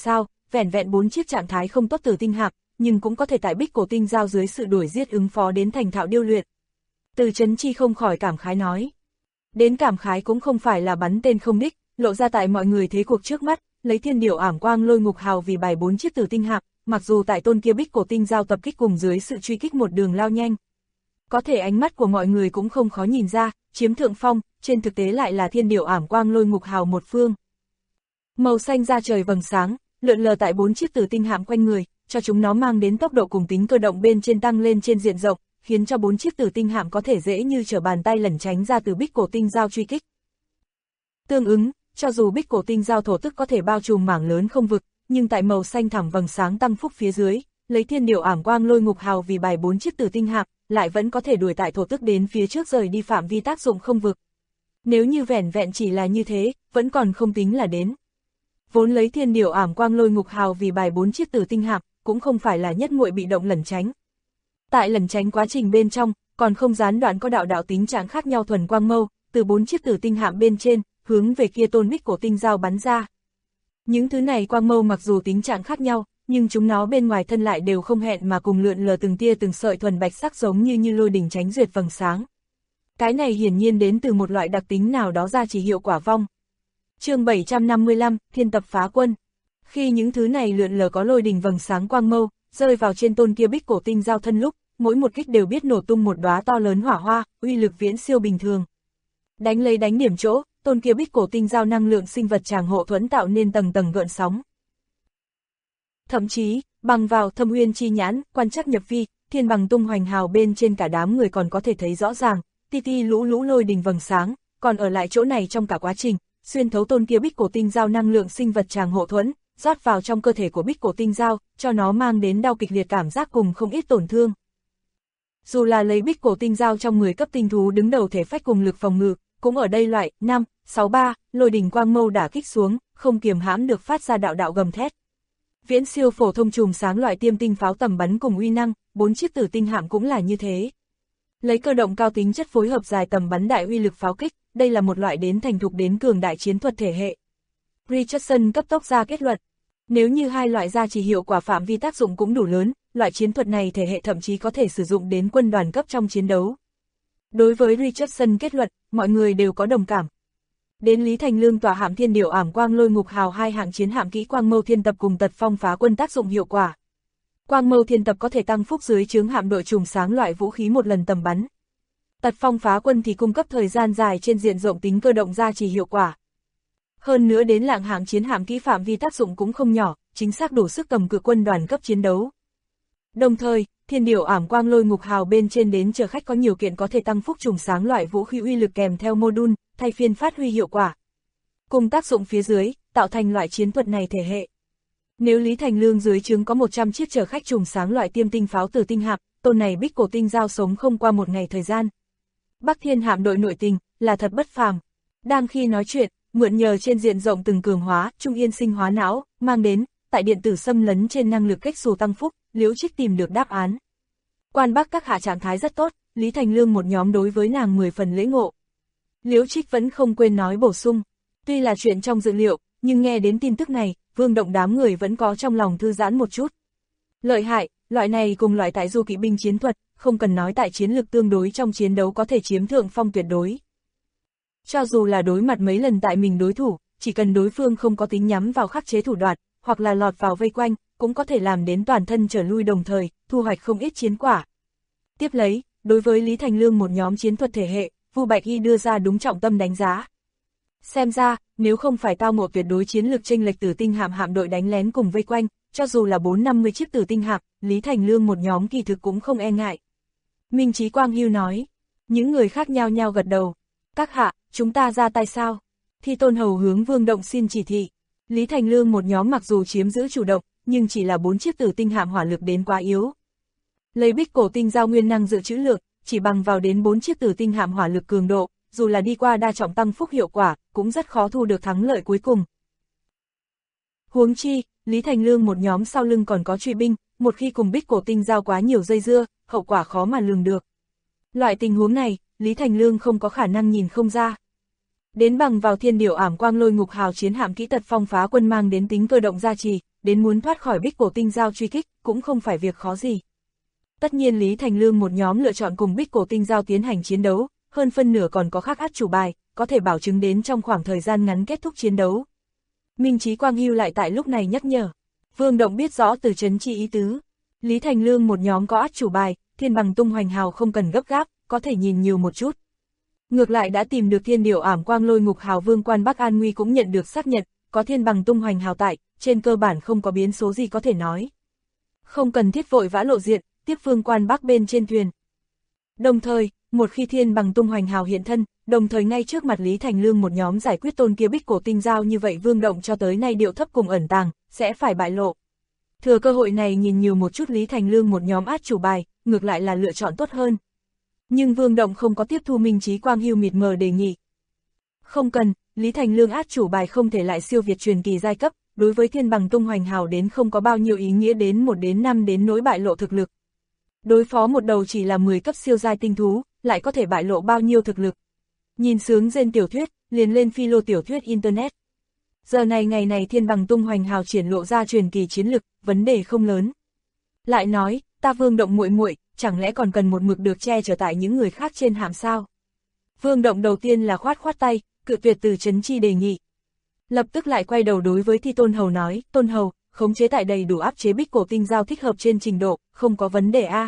vẻn vẹn 4 chiếc trạng thái không tốt tử tinh hạm, nhưng cũng có thể tại Bích Cổ Tinh Giao dưới sự đuổi giết ứng phó đến thành thạo điêu luyện. Từ Chấn Chi không khỏi cảm khái nói. Đến cảm khái cũng không phải là bắn tên không đích, lộ ra tại mọi người thế cuộc trước mắt, lấy thiên điểu ảm quang lôi ngục hào vì bài 4 chiếc tử tinh hạm, mặc dù tại tôn kia Bích Cổ Tinh Giao tập kích cùng dưới sự truy kích một đường lao nhanh. Có thể ánh mắt của mọi người cũng không khó nhìn ra, chiếm thượng phong, trên thực tế lại là thiên điểu ảm quang lôi ngục hào một phương. Màu xanh da trời vầng sáng, lượn lờ tại 4 chiếc tử tinh hạm quanh người, cho chúng nó mang đến tốc độ cùng tính cơ động bên trên tăng lên trên diện rộng, khiến cho 4 chiếc tử tinh hạm có thể dễ như trở bàn tay lẩn tránh ra từ Bích Cổ Tinh Giao truy kích. Tương ứng, cho dù Bích Cổ Tinh Giao thổ tức có thể bao trùm mảng lớn không vực, nhưng tại màu xanh thẳm vầng sáng tăng phúc phía dưới, lấy thiên điểu ảm quang lôi ngục hào vì bài 4 chiếc tử tinh hạm, lại vẫn có thể đuổi tại thổ tức đến phía trước rời đi phạm vi tác dụng không vực. Nếu như vẻn vẹn chỉ là như thế, vẫn còn không tính là đến. Vốn lấy thiên điểu ảm quang lôi ngục hào vì bài 4 chiếc tử tinh hạm, cũng không phải là nhất muội bị động lẩn tránh. Tại lẩn tránh quá trình bên trong, còn không gián đoạn có đạo tính trạng khác nhau thuần quang mâu, từ 4 chiếc tử tinh hạm bên trên, hướng về kia tôn Bích Cổ Tinh Giao bắn ra. Những thứ này quang mâu mặc dù tính trạng khác nhau, nhưng chúng nó bên ngoài thân lại đều không hẹn mà cùng lượn lờ từng tia từng sợi thuần bạch sắc giống như lôi đỉnh tránh duyệt vầng sáng. Cái này hiển nhiên đến từ một loại đặc tính nào đó ra chỉ hiệu quả vong. Chương 755, Thiên Tập Phá Quân. Khi những thứ này lượn lờ có lôi đỉnh vầng sáng quang mâu, rơi vào trên tôn kia Bích Cổ Tinh Giao thân lúc, mỗi một kích đều biết nổ tung một đóa to lớn hỏa hoa, uy lực viễn siêu bình thường. Đánh lấy đánh điểm chỗ, tôn kia Bích Cổ Tinh Giao năng lượng sinh vật tràng hộ thuẫn tạo nên tầng tầng gợn sóng. Thậm chí, bằng vào Thâm Uyên chi nhãn, quan trắc nhập vi, thiên bằng tung hoành hào bên trên cả đám người còn có thể thấy rõ ràng, ti lũ lôi đình vầng sáng, còn ở lại chỗ này trong cả quá trình, xuyên thấu tôn kia Bích Cổ Tinh Giao năng lượng sinh vật tràng hộ thuẫn, rót vào trong cơ thể của Bích Cổ Tinh Giao, cho nó mang đến đau kịch liệt cảm giác cùng không ít tổn thương. Dù là lấy Bích Cổ Tinh Giao trong 10 cấp tinh thú đứng đầu thể phách cùng lực phòng ngự, cũng ở đây loại 5, 6, 3, lôi đỉnh quang mâu đả kích xuống, không kiềm hãm được phát ra đạo gầm thét. Viễn siêu phổ thông chùm sáng loại tiêm tinh pháo tầm bắn cùng uy năng, 4 chiếc tử tinh hạm cũng là như thế. Lấy cơ động cao tính chất phối hợp dài tầm bắn đại uy lực pháo kích, đây là một loại đến thành thục đến cường đại chiến thuật thể hệ. Richardson cấp tốc ra kết luận, nếu như hai loại gia trì hiệu quả phạm vi tác dụng cũng đủ lớn, loại chiến thuật này thể hệ thậm chí có thể sử dụng đến quân đoàn cấp trong chiến đấu. Đối với Richardson kết luận, mọi người đều có đồng cảm. Đến Lý Thành Lương tỏa hạm thiên điểu ảm quang lôi ngục hào hai hạng chiến hạm kỹ quang mâu thiên tập cùng tật phong phá quân tác dụng hiệu quả. Quang mâu thiên tập có thể tăng phúc dưới chướng hạm đội trùng sáng loại vũ khí một lần tầm bắn. Tật phong phá quân thì cung cấp thời gian dài trên diện rộng tính cơ động gia trì hiệu quả. Hơn nữa đến lạng hạng chiến hạm kỹ phạm vi tác dụng cũng không nhỏ, chính xác đủ sức cầm cự quân đoàn cấp chiến đấu. Đồng thời, thiên điểu ảm quang lôi ngục hào bên trên đến chở khách có nhiều kiện có thể tăng phúc trùng sáng loại vũ khí uy lực kèm theo module, thay phiên phát huy hiệu quả. Cùng tác dụng phía dưới, tạo thành loại chiến thuật này thể hệ. Nếu Lý Thành Lương dưới trướng có 100 chiếc chở khách trùng sáng loại tiêm tinh pháo tử tinh hạm, tôn này Bích Cổ Tinh Giao sống không qua một ngày thời gian. Bắc Thiên hạm đội nội tình, là thật bất phàm. Đang khi nói chuyện, mượn nhờ trên diện rộng từng cường hóa, trung yên sinh hóa não, mang đến, tại điện tử xâm lấn trên năng lực cách xù tăng phúc, Liễu Trích tìm được đáp án. Quan Bắc các hạ trạng thái rất tốt, Lý Thành Lương một nhóm đối với nàng 10 phần lễ ngộ. Liễu Trích vẫn không quên nói bổ sung, tuy là chuyện trong dự liệu, nhưng nghe đến tin tức này, Vương Động đám người vẫn có trong lòng thư giãn một chút. Lợi hại, loại này cùng loại tại du kỵ binh chiến thuật, không cần nói tại chiến lược tương đối trong chiến đấu có thể chiếm thượng phong tuyệt đối. Cho dù là đối mặt mấy lần tại mình đối thủ, chỉ cần đối phương không có tính nhắm vào khắc chế thủ đoạn, hoặc là lọt vào vây quanh, cũng có thể làm đến toàn thân trở lui đồng thời, thu hoạch không ít chiến quả. Tiếp lấy, đối với Lý Thành Lương một nhóm chiến thuật thể hệ, Vu Bạch Y đưa ra đúng trọng tâm đánh giá. Xem ra, nếu không phải tao ngộ tuyệt đối chiến lược chênh lệch tử tinh hạm đội đánh lén cùng vây quanh, cho dù là 4-50 chiếc tử tinh hạm, Lý Thành Lương một nhóm kỳ thực cũng không e ngại. Minh Chí Quang Hưu nói, những người khác nhao nhao gật đầu. Các hạ, chúng ta ra tay sao? Thi Tôn Hầu hướng Vương Động xin chỉ thị. Lý Thành Lương một nhóm mặc dù chiếm giữ chủ động, nhưng chỉ là 4 chiếc tử tinh hạm hỏa lực đến quá yếu. Lấy Bích Cổ Tinh Giao nguyên năng dự trữ lượng, chỉ bằng vào đến 4 chiếc tử tinh hạm hỏa lực cường độ, dù là đi qua đa trọng tăng phúc hiệu quả, cũng rất khó thu được thắng lợi cuối cùng. Huống chi, Lý Thành Lương một nhóm sau lưng còn có truy binh, một khi cùng Bích Cổ Tinh Giao quá nhiều dây dưa, hậu quả khó mà lường được. Loại tình huống này, Lý Thành Lương không có khả năng nhìn không ra. Đến bằng vào thiên điểu ảm quang lôi ngục hào chiến hạm kỹ tật phong phá quân mang đến tính cơ động gia trì, đến muốn thoát khỏi Bích Cổ Tinh Giao truy kích, cũng không phải việc khó gì. Tất nhiên Lý Thành Lương một nhóm lựa chọn cùng Bích Cổ Tinh Giao tiến hành chiến đấu, hơn phân nửa còn có khác át chủ bài, có thể bảo chứng đến trong khoảng thời gian ngắn kết thúc chiến đấu. Minh Chí Quang hưu lại tại lúc này nhắc nhở. Vương Động biết rõ từ trấn chi ý tứ. Lý Thành Lương một nhóm có át chủ bài, thiên bằng tung hoành hào không cần gấp gáp, có thể nhìn nhiều một chút. Ngược lại đã tìm được thiên điểu ảm quang lôi ngục hào Vương Quan Bắc An Nguy cũng nhận được xác nhận, có thiên bằng tung hoành hào tại, trên cơ bản không có biến số gì có thể nói. Không cần thiết vội vã lộ diện, tiếp Vương Quan Bắc bên trên thuyền. Đồng thời, một khi thiên bằng tung hoành hào hiện thân, đồng thời ngay trước mặt Lý Thành Lương một nhóm giải quyết tôn kia Bích Cổ Tinh Giao như vậy Vương Động cho tới nay điệu thấp cùng ẩn tàng, sẽ phải bại lộ. Thừa cơ hội này nhìn nhiều một chút Lý Thành Lương một nhóm át chủ bài, ngược lại là lựa chọn tốt hơn. Nhưng Vương Động không có tiếp thu Minh Chí Quang hưu mịt mờ đề nghị. Không cần, Lý Thành Lương át chủ bài không thể lại siêu việt truyền kỳ giai cấp, đối với thiên bằng tung hoành hào đến không có bao nhiêu ý nghĩa đến 1 đến 5 đến nỗi bại lộ thực lực. Đối phó một đầu chỉ là 10 cấp siêu giai tinh thú, lại có thể bại lộ bao nhiêu thực lực. Nhìn sướng rên tiểu thuyết, liền lên philo tiểu thuyết internet. Giờ này ngày này thiên bằng tung hoành hào triển lộ ra truyền kỳ chiến lực, vấn đề không lớn. Lại nói, ta Vương Động muội muội, chẳng lẽ còn cần một mực được che chở tại những người khác trên hạm sao? Vương Động đầu tiên là khoát khoát tay, cự tuyệt từ trấn chi đề nghị. Lập tức lại quay đầu đối với Thi Tôn Hầu nói, Tôn Hầu, khống chế tại đầy đủ áp chế Bích Cổ Tinh Giao thích hợp trên trình độ, không có vấn đề a.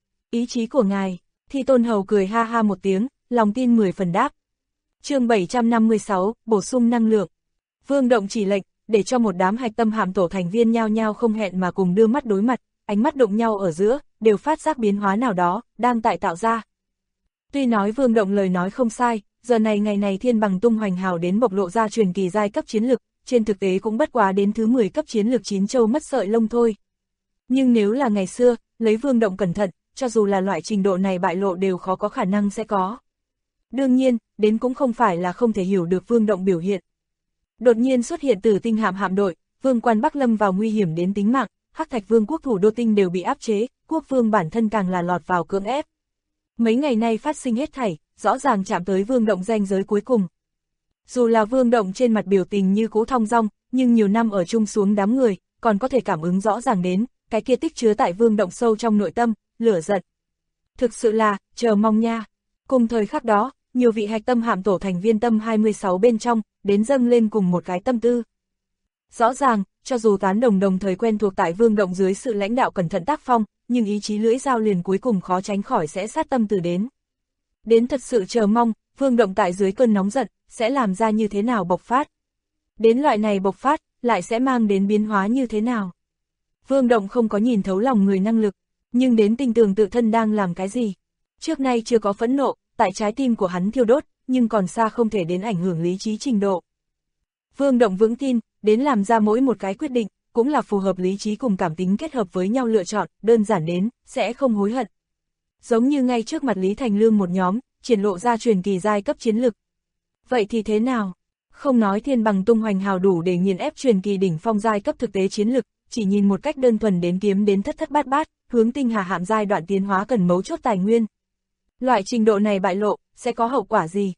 Ý chí của ngài, Thi Tôn Hầu cười ha ha một tiếng, lòng tin 10 phần đáp. Chương 756, bổ sung năng lượng. Vương Động chỉ lệnh, để cho một đám hạch tâm hạm tổ thành viên nhao nhao không hẹn mà cùng đưa mắt đối mặt, ánh mắt đụng nhau ở giữa, đều phát giác biến hóa nào đó, đang tại tạo ra. Tuy nói Vương Động lời nói không sai, giờ này ngày này thiên bằng tung hoành hào đến bộc lộ ra truyền kỳ giai cấp chiến lực, trên thực tế cũng bất quá đến thứ 10 cấp chiến lực 9 châu mất sợi lông thôi. Nhưng nếu là ngày xưa, lấy Vương Động cẩn thận, cho dù là loại trình độ này bại lộ đều khó có khả năng sẽ có. Đương nhiên, đến cũng không phải là không thể hiểu được Vương Động biểu hiện. Đột nhiên xuất hiện từ tinh hạm hạm đội, Vương Quan Bắc lâm vào nguy hiểm đến tính mạng, Hắc Thạch Vương quốc thủ đô tinh đều bị áp chế, quốc vương bản thân càng là lọt vào cưỡng ép. Mấy ngày nay phát sinh hết thảy, rõ ràng chạm tới Vương Động ranh giới cuối cùng. Dù là Vương Động trên mặt biểu tình như cũ thong dong, nhưng nhiều năm ở chung xuống đám người, còn có thể cảm ứng rõ ràng đến, cái kia tích chứa tại Vương Động sâu trong nội tâm, lửa giận. Thực sự là, chờ mong nha. Cùng thời khắc đó, nhiều vị hạch tâm hạm tổ thành viên tâm 26 bên trong, đến dâng lên cùng một cái tâm tư. Rõ ràng, cho dù tán đồng thời quen thuộc tại Vương Động dưới sự lãnh đạo cẩn thận tác phong, nhưng ý chí lưỡi dao liền cuối cùng khó tránh khỏi sẽ sát tâm từ đến. Đến thật sự chờ mong, Vương Động tại dưới cơn nóng giận, sẽ làm ra như thế nào bộc phát. Đến loại này bộc phát, lại sẽ mang đến biến hóa như thế nào. Vương Động không có nhìn thấu lòng người năng lực, nhưng đến tin tưởng tự thân đang làm cái gì. Trước nay chưa có phẫn nộ, tại trái tim của hắn thiêu đốt, nhưng còn xa không thể đến ảnh hưởng lý trí trình độ. Vương Động vững tin, đến làm ra mỗi một cái quyết định, cũng là phù hợp lý trí cùng cảm tính kết hợp với nhau lựa chọn, đơn giản đến, sẽ không hối hận. Giống như ngay trước mặt Lý Thành Lương một nhóm, triển lộ ra truyền kỳ giai cấp chiến lực. Vậy thì thế nào? Không nói thiên bằng tung hoành hào đủ để nghiền ép truyền kỳ đỉnh phong giai cấp thực tế chiến lực, chỉ nhìn một cách đơn thuần đến kiếm đến thất thất bát bát, hướng tinh hà hạm giai đoạn tiến hóa cần mấu chốt tài nguyên. Loại trình độ này bại lộ, sẽ có hậu quả gì?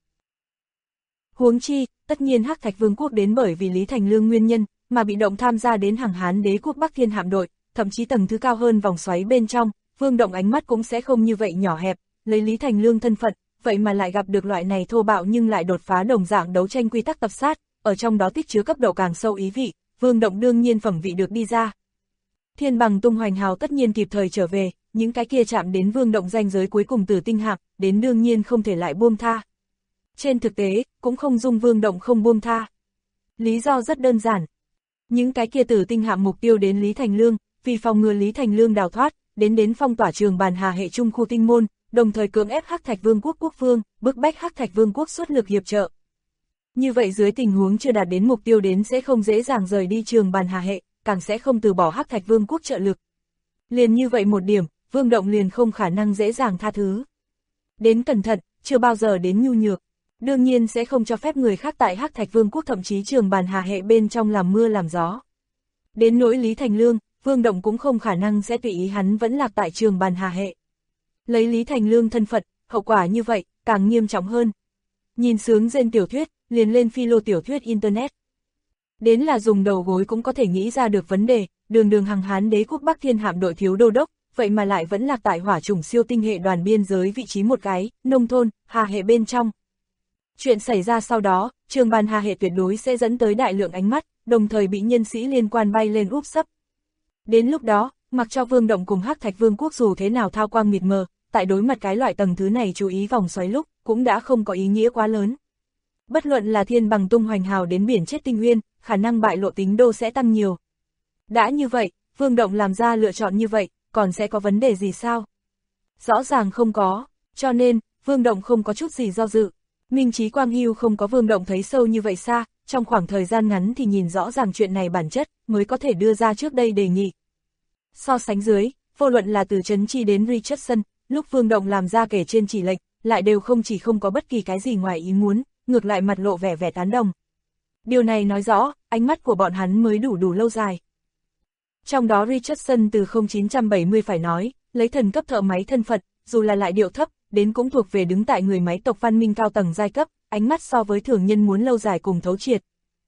Huống chi, tất nhiên Hắc Thạch Vương quốc đến bởi vì Lý Thành Lương nguyên nhân, mà bị động tham gia đến hàng Hán đế quốc Bắc Thiên hạm đội, thậm chí tầng thứ cao hơn vòng xoáy bên trong, Vương Động ánh mắt cũng sẽ không như vậy nhỏ hẹp, lấy Lý Thành Lương thân phận, vậy mà lại gặp được loại này thô bạo nhưng lại đột phá đồng dạng đấu tranh quy tắc tập sát, ở trong đó tích chứa cấp độ càng sâu ý vị, Vương Động đương nhiên phẩm vị được đi ra. Thiên bằng tung hoành hào tất nhiên kịp thời trở về, những cái kia chạm đến Vương Động ranh giới cuối cùng từ tinh hạm, đến đương nhiên không thể lại buông tha. Trên thực tế, cũng không dung Vương Động không buông tha. Lý do rất đơn giản. Những cái kia tử tinh hạm mục tiêu đến Lý Thành Lương, vì phòng ngừa Lý Thành Lương đào thoát, đến phong tỏa Trường Bàn Hà hệ trung khu tinh môn, đồng thời cưỡng ép Hắc Thạch Vương quốc quốc vương, bức bách Hắc Thạch Vương quốc xuất lực hiệp trợ. Như vậy dưới tình huống chưa đạt đến mục tiêu đến sẽ không dễ dàng rời đi Trường Bàn Hà hệ, càng sẽ không từ bỏ Hắc Thạch Vương quốc trợ lực. Liền như vậy một điểm, Vương Động liền không khả năng dễ dàng tha thứ. Đến cẩn thận, chưa bao giờ đến nhu nhược. Đương nhiên sẽ không cho phép người khác tại Hắc Thạch Vương quốc thậm chí Trường Bàn Hà hệ bên trong làm mưa làm gió. Đến nỗi Lý Thành Lương, Vương Động cũng không khả năng sẽ tùy ý hắn vẫn lạc tại Trường Bàn Hà hệ. Lấy Lý Thành Lương thân phận, hậu quả như vậy, càng nghiêm trọng hơn. nhìn sướng trên tiểu thuyết, liền lên philo tiểu thuyết Internet. Đến là dùng đầu gối cũng có thể nghĩ ra được vấn đề, đường Hằng Hán đế quốc Bắc Thiên hạm đội thiếu đô đốc, vậy mà lại vẫn lạc tại hỏa chủng siêu tinh hệ đoàn biên giới vị trí một cái, nông thôn, Hà hệ bên trong. Chuyện xảy ra sau đó, trường ban Hà hệ tuyệt đối sẽ dẫn tới đại lượng ánh mắt, đồng thời bị nhân sĩ liên quan bay lên úp sấp. Đến lúc đó, mặc cho Vương Động cùng Hắc Thạch Vương quốc dù thế nào thao quang mịt mờ, tại đối mặt cái loại tầng thứ này chú ý vòng xoáy lúc, cũng đã không có ý nghĩa quá lớn. Bất luận là thiên bằng tung hoành hào đến biển chết tinh nguyên, khả năng bại lộ tính đô sẽ tăng nhiều. Đã như vậy, Vương Động làm ra lựa chọn như vậy, còn sẽ có vấn đề gì sao? Rõ ràng không có, cho nên, Vương Động không có chút gì do dự. Minh Chí Quang Hưu không có Vương Động thấy sâu như vậy xa, trong khoảng thời gian ngắn thì nhìn rõ ràng chuyện này bản chất, mới có thể đưa ra trước đây đề nghị. So sánh dưới, vô luận là từ Trấn Chi đến Richardson, lúc Vương Động làm ra kể trên chỉ lệnh, lại đều không có bất kỳ cái gì ngoài ý muốn, ngược lại mặt lộ vẻ tán đồng. Điều này nói rõ, ánh mắt của bọn hắn mới đủ lâu dài. Trong đó Richardson từ 0970 phải nói, lấy thần cấp thợ máy thân phận, dù là lại điệu thấp, đến cũng thuộc về đứng tại người máy tộc văn minh cao tầng giai cấp, ánh mắt so với thường nhân muốn lâu dài cùng thấu triệt.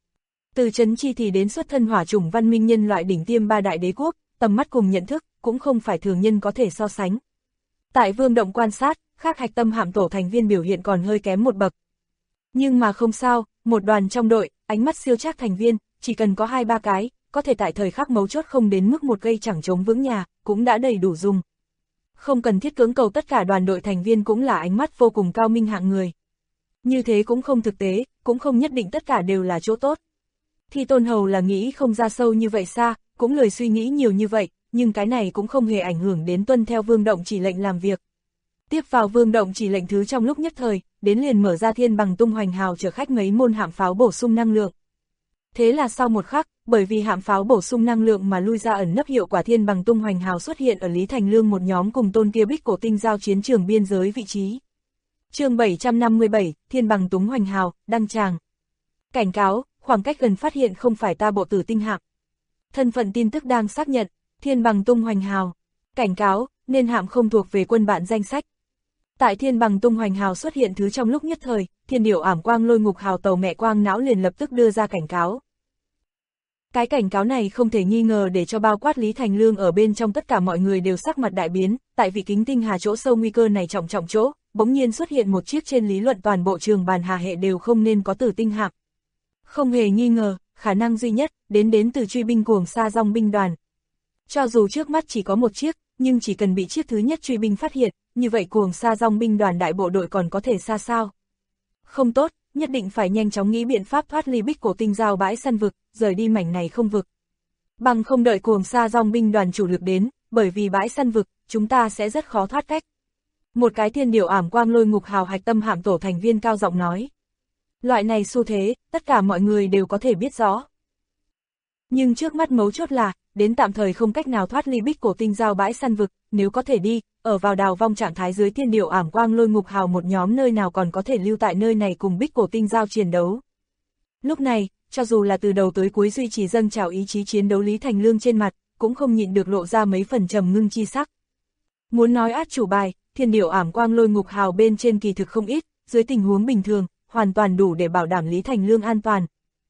Từ Trấn Chi thì đến xuất thân hỏa chủng văn minh nhân loại đỉnh tiêm ba đại đế quốc, tầm mắt cùng nhận thức, cũng không phải thường nhân có thể so sánh. Tại Vương Động quan sát, khác hạch tâm hạm tổ thành viên biểu hiện còn hơi kém một bậc. Nhưng mà không sao, một đoàn trong đội, ánh mắt siêu chắc thành viên, chỉ cần có 2-3 cái, có thể tại thời khắc mấu chốt không đến mức một cây chẳng chống vững nhà, cũng đã đầy đủ dùng. Không cần thiết cưỡng cầu tất cả đoàn đội thành viên cũng là ánh mắt vô cùng cao minh hạng người. Như thế cũng không thực tế, cũng không nhất định tất cả đều là chỗ tốt. Thi Tôn Hầu là nghĩ không ra sâu như vậy xa, cũng lười suy nghĩ nhiều như vậy, nhưng cái này cũng không hề ảnh hưởng đến tuân theo Vương Động chỉ lệnh làm việc. Tiếp vào Vương Động chỉ lệnh thứ trong lúc nhất thời, đến liền mở ra thiên bằng tung hoành hào chở khách mấy môn hạm pháo bổ sung năng lượng. Thế là sau một khắc, bởi vì hạm pháo bổ sung năng lượng mà lui ra ẩn nấp hiệu quả thiên bằng tung hoành hào xuất hiện ở Lý Thành Lương một nhóm cùng tôn kia bích cổ tinh giao chiến trường biên giới vị trí. Chương 757, thiên bằng tung hoành hào, đăng tràng. Cảnh cáo, khoảng cách gần phát hiện không phải ta bộ tử tinh hạm. Thân phận tin tức đang xác nhận, thiên bằng tung hoành hào. Cảnh cáo, nên hạm không thuộc về quân bạn danh sách. Tại thiên bằng tung hoành hào xuất hiện thứ trong lúc nhất thời, thiên điểu ảm quang lôi ngục hào tàu mẹ quang não liền lập tức đưa ra cảnh cáo. Cái cảnh cáo này không thể nghi ngờ để cho bao quát Lý Thành Lương ở bên trong tất cả mọi người đều sắc mặt đại biến, tại vị kính tinh hà chỗ sâu nguy cơ này trọng chỗ, bỗng nhiên xuất hiện một chiếc trên lý luận toàn bộ trường bàn hà hệ đều không nên có tử tinh hạm. Không hề nghi ngờ, khả năng duy nhất, đến từ truy binh cuồng sa dòng binh đoàn. Cho dù trước mắt chỉ có một chiếc, nhưng chỉ cần bị chiếc thứ nhất truy binh phát hiện, như vậy cuồng sa dòng binh đoàn đại bộ đội còn có thể xa sao. Không tốt, nhất định phải nhanh chóng nghĩ biện pháp thoát ly bích cổ tinh giao bãi săn vực, rời đi mảnh này không vực. Bằng không đợi cuồng sa dòng binh đoàn chủ lực đến, bởi vì bãi săn vực, chúng ta sẽ rất khó thoát cách. Một cái thiên điểu ảm quang lôi ngục hào hạch tâm hạm tổ thành viên cao giọng nói. Loại này xu thế, tất cả mọi người đều có thể biết rõ. Nhưng trước mắt mấu chốt là, đến tạm thời không cách nào thoát ly bích cổ tinh giao bãi săn vực, nếu có thể đi, ở vào đào vong trạng thái dưới thiên điểu ảm quang lôi ngục hào một nhóm nơi nào còn có thể lưu tại nơi này cùng bích cổ tinh giao chiến đấu. Lúc này, cho dù là từ đầu tới cuối duy trì dâng trào ý chí chiến đấu Lý Thành Lương trên mặt, cũng không nhịn được lộ ra mấy phần trầm ngưng chi sắc. Muốn nói át chủ bài, thiên điểu ảm quang lôi ngục hào bên trên kỳ thực không ít, dưới tình huống bình thường, hoàn toàn đủ để bảo đảm Lý Thành Lương an toàn.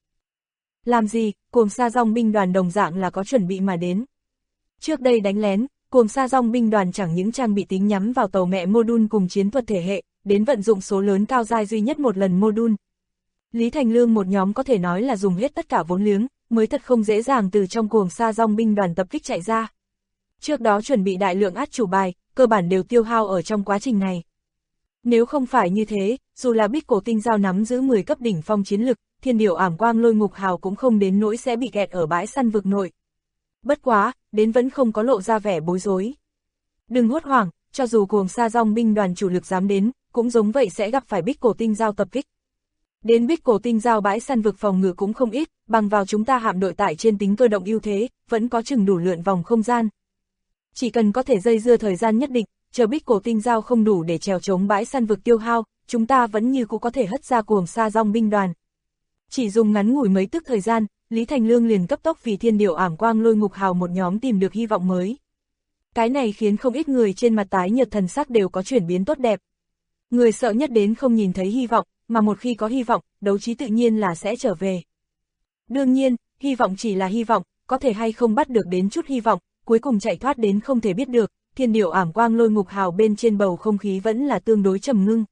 Làm gì, cuồng sa dòng binh đoàn đồng dạng là có chuẩn bị mà đến. Trước đây đánh lén, cuồng sa dòng binh đoàn chẳng những trang bị tính nhắm vào tàu mẹ mô-đun cùng chiến thuật thể hệ, đến vận dụng số lớn cao giai duy nhất một lần mô-đun. Lý Thành Lương một nhóm có thể nói là dùng hết tất cả vốn liếng, mới thật không dễ dàng từ trong cuồng sa dòng binh đoàn tập kích chạy ra. Trước đó chuẩn bị đại lượng át chủ bài, cơ bản đều tiêu hao ở trong quá trình này. Nếu không phải như thế, dù là bích cổ tinh giao nắm giữ 10 cấp đỉnh phong chiến lực, thiên điểu ảm quang lôi ngục hào cũng không đến nỗi sẽ bị kẹt ở bãi săn vực nội. Bất quá, đến vẫn không có lộ ra vẻ bối rối. Đừng hốt hoảng, cho dù cuồng sa dòng binh đoàn chủ lực dám đến, cũng giống vậy sẽ gặp phải bích cổ tinh giao tập kích. Đến bích cổ tinh giao bãi săn vực phòng ngự cũng không ít, bằng vào chúng ta hạm đội tải trên tính cơ động ưu thế, vẫn có chừng đủ lượn vòng không gian. Chỉ cần có thể dây dưa thời gian nhất định, chờ bích cổ tinh giao không đủ để trèo chống bãi săn vực tiêu hao, chúng ta vẫn như cũng có thể hất ra cuồng sa dòng binh đoàn. Chỉ dùng ngắn ngủi mấy tức thời gian, Lý Thành Lương liền cấp tốc vì thiên điểu ảm quang lôi ngục hào một nhóm tìm được hy vọng mới. Cái này khiến không ít người trên mặt tái nhợt thần sắc đều có chuyển biến tốt đẹp. Người sợ nhất đến không nhìn thấy hy vọng, mà một khi có hy vọng, đấu trí tự nhiên là sẽ trở về. Đương nhiên, hy vọng chỉ là hy vọng, có thể hay không bắt được đến chút hy vọng, cuối cùng chạy thoát đến không thể biết được, thiên điệu ảm quang lôi ngục hào bên trên bầu không khí vẫn là tương đối trầm ngưng.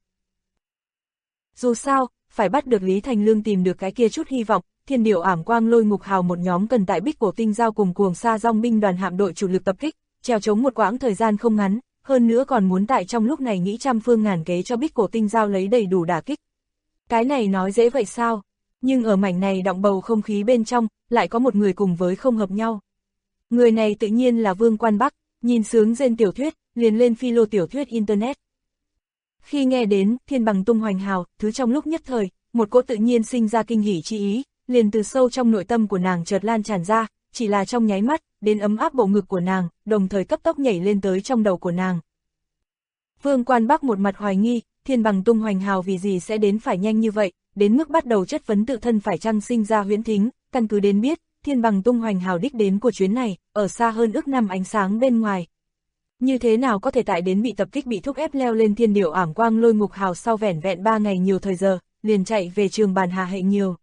Dù sao, phải bắt được Lý Thành Lương tìm được cái kia chút hy vọng, thiên điệu ảm quang lôi ngục hào một nhóm cần tại Bích Cổ Tinh Giao cùng Cuồng Sa Dong binh đoàn hạm đội chủ lực tập kích, trèo chống một quãng thời gian không ngắn, hơn nữa còn muốn tại trong lúc này nghĩ trăm phương ngàn kế cho Bích Cổ Tinh Giao lấy đầy đủ đả kích. Cái này nói dễ vậy sao? Nhưng ở mảnh này đọng bầu không khí bên trong, lại có một người cùng với không hợp nhau. Người này tự nhiên là Vương Quan Bắc, nhìn sướng rên tiểu thuyết, liền lên philo tiểu thuyết Internet. Khi nghe đến thiên bằng tung hoành hào, thứ trong lúc nhất thời, một cỗ tự nhiên sinh ra kinh hỉ chi ý, liền từ sâu trong nội tâm của nàng chợt lan tràn ra, chỉ là trong nháy mắt, đến ấm áp bộ ngực của nàng, đồng thời cấp tốc nhảy lên tới trong đầu của nàng. Vương Quan Bắc một mặt hoài nghi, thiên bằng tung hoành hào vì gì sẽ đến phải nhanh như vậy, đến mức bắt đầu chất vấn tự thân phải chăng sinh ra huyễn thính, căn cứ đến biết, thiên bằng tung hoành hào đích đến của chuyến này, ở xa hơn ước năm ánh sáng bên ngoài. Như thế nào có thể tại đến bị tập kích bị thúc ép leo lên thiên điệu ảm quang lôi ngục hào sau vẻn vẹn 3 ngày nhiều thời giờ, liền chạy về trường bàn hà hệ nhiều.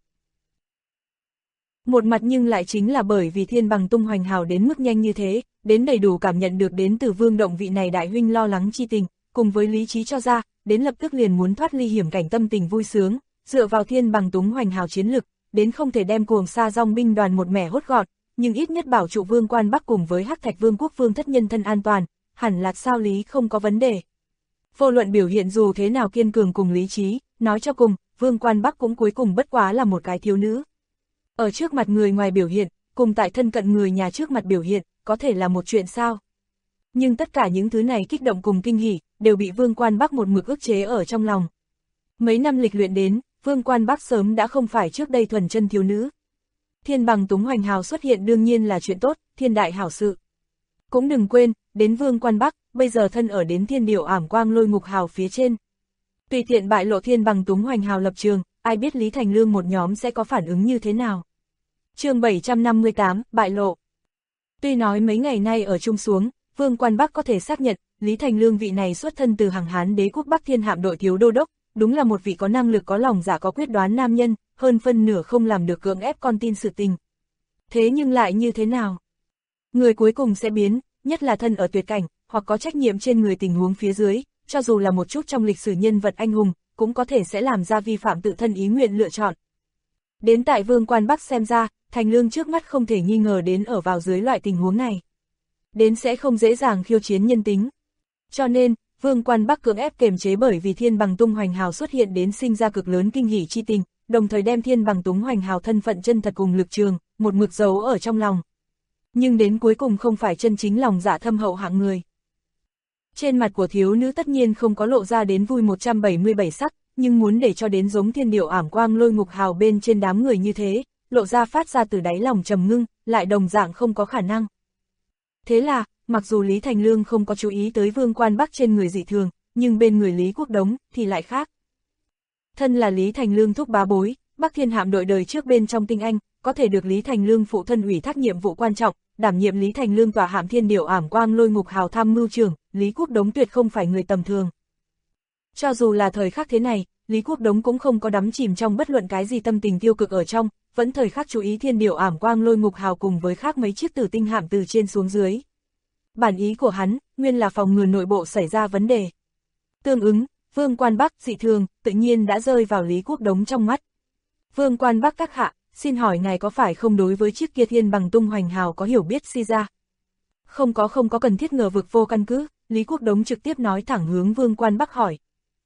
Một mặt nhưng lại chính là bởi vì thiên bằng tung hoành hào đến mức nhanh như thế, đến đầy đủ cảm nhận được đến từ Vương Động vị này đại huynh lo lắng chi tình, cùng với lý trí cho ra, đến lập tức liền muốn thoát ly hiểm cảnh tâm tình vui sướng, dựa vào thiên bằng tung hoành hào chiến lực, đến không thể đem Cuồng Sa Dong binh đoàn một mẻ hốt gọn, nhưng ít nhất bảo trụ Vương Quan Bắc cùng với Hắc Thạch Vương quốc vương thất nhân thân an toàn, hẳn là sao lý không có vấn đề. Vô luận biểu hiện dù thế nào kiên cường cùng lý trí, nói cho cùng, Vương Quan Bắc cũng cuối cùng bất quá là một cái thiếu nữ. Ở trước mặt người ngoài biểu hiện, cùng tại thân cận người nhà trước mặt biểu hiện, có thể là một chuyện sao. Nhưng tất cả những thứ này kích động cùng kinh hỉ, đều bị Vương Quan Bắc một mực ức chế ở trong lòng. Mấy năm lịch luyện đến, Vương Quan Bắc sớm đã không phải trước đây thuần chân thiếu nữ. Thiên bằng túng hoành hào xuất hiện đương nhiên là chuyện tốt, thiên đại hảo sự. Cũng đừng quên, đến Vương Quan Bắc, bây giờ thân ở đến thiên điệu ảm quang lôi ngục hào phía trên. Tùy tiện bại lộ thiên bằng túng hoành hào lập trường, ai biết Lý Thành Lương một nhóm sẽ có phản ứng như thế nào. Chương 758, bại lộ. Tuy nói mấy ngày nay ở chung xuống, Vương Quan Bắc có thể xác nhận, Lý Thành Lương vị này xuất thân từ Hằng Hán đế quốc Bắc Thiên hạm đội thiếu đô đốc, đúng là một vị có năng lực có lòng dạ có quyết đoán nam nhân, hơn phân nửa không làm được cưỡng ép con tin sự tình. Thế nhưng lại như thế nào? Người cuối cùng sẽ biến, nhất là thân ở tuyệt cảnh, hoặc có trách nhiệm trên người tình huống phía dưới, cho dù là một chút trong lịch sử nhân vật anh hùng, cũng có thể sẽ làm ra vi phạm tự thân ý nguyện lựa chọn. Đến tại Vương Quan Bắc xem ra, Thành Lương trước mắt không thể nghi ngờ đến ở vào dưới loại tình huống này. Đến sẽ không dễ dàng khiêu chiến nhân tính. Cho nên, Vương Quan Bắc cưỡng ép kềm chế bởi vì thiên bằng tung hoành hào xuất hiện đến sinh ra cực lớn kinh hỉ chi tình, đồng thời đem thiên bằng túng hoành hào thân phận chân thật cùng lực trường, một mực giấu ở trong lòng. Nhưng đến cuối cùng không phải chân chính lòng dạ thâm hậu hạng người. Trên mặt của thiếu nữ tất nhiên không có lộ ra đến vui 177 sắc, nhưng muốn để cho đến giống thiên điệu ảm quang lôi ngục hào bên trên đám người như thế, lộ ra phát ra từ đáy lòng trầm ngưng, lại đồng dạng không có khả năng. Thế là, mặc dù Lý Thành Lương không có chú ý tới Vương Quan Bắc trên người dị thường, nhưng bên người Lý Quốc Đống thì lại khác. Thân là Lý Thành Lương thúc bá bối, Bắc Thiên hạm đội đời trước bên trong tinh anh, có thể được Lý Thành Lương phụ thân ủy thác nhiệm vụ quan trọng, đảm nhiệm Lý Thành Lương tòa hạm thiên điệu ảm quang lôi ngục hào tham mưu trưởng, Lý Quốc Đống tuyệt không phải người tầm thường. Cho dù là thời khắc thế này, Lý Quốc Đống cũng không có đắm chìm trong bất luận cái gì tâm tình tiêu cực ở trong, vẫn thời khắc chú ý thiên điệu ảm quang lôi ngục hào cùng với khác mấy chiếc tử tinh hạm từ trên xuống dưới. Bản ý của hắn, nguyên là phòng ngừa nội bộ xảy ra vấn đề. Tương ứng, Vương Quan Bắc dị thường, tự nhiên đã rơi vào Lý Quốc Đống trong mắt. Vương Quan Bắc các hạ, xin hỏi ngài có phải không đối với chiếc kia thiên bằng tung hoành hào có hiểu biết si ra? Không có cần thiết ngờ vực vô căn cứ, Lý Quốc Đống trực tiếp nói thẳng hướng Vương Quan Bắc hỏi.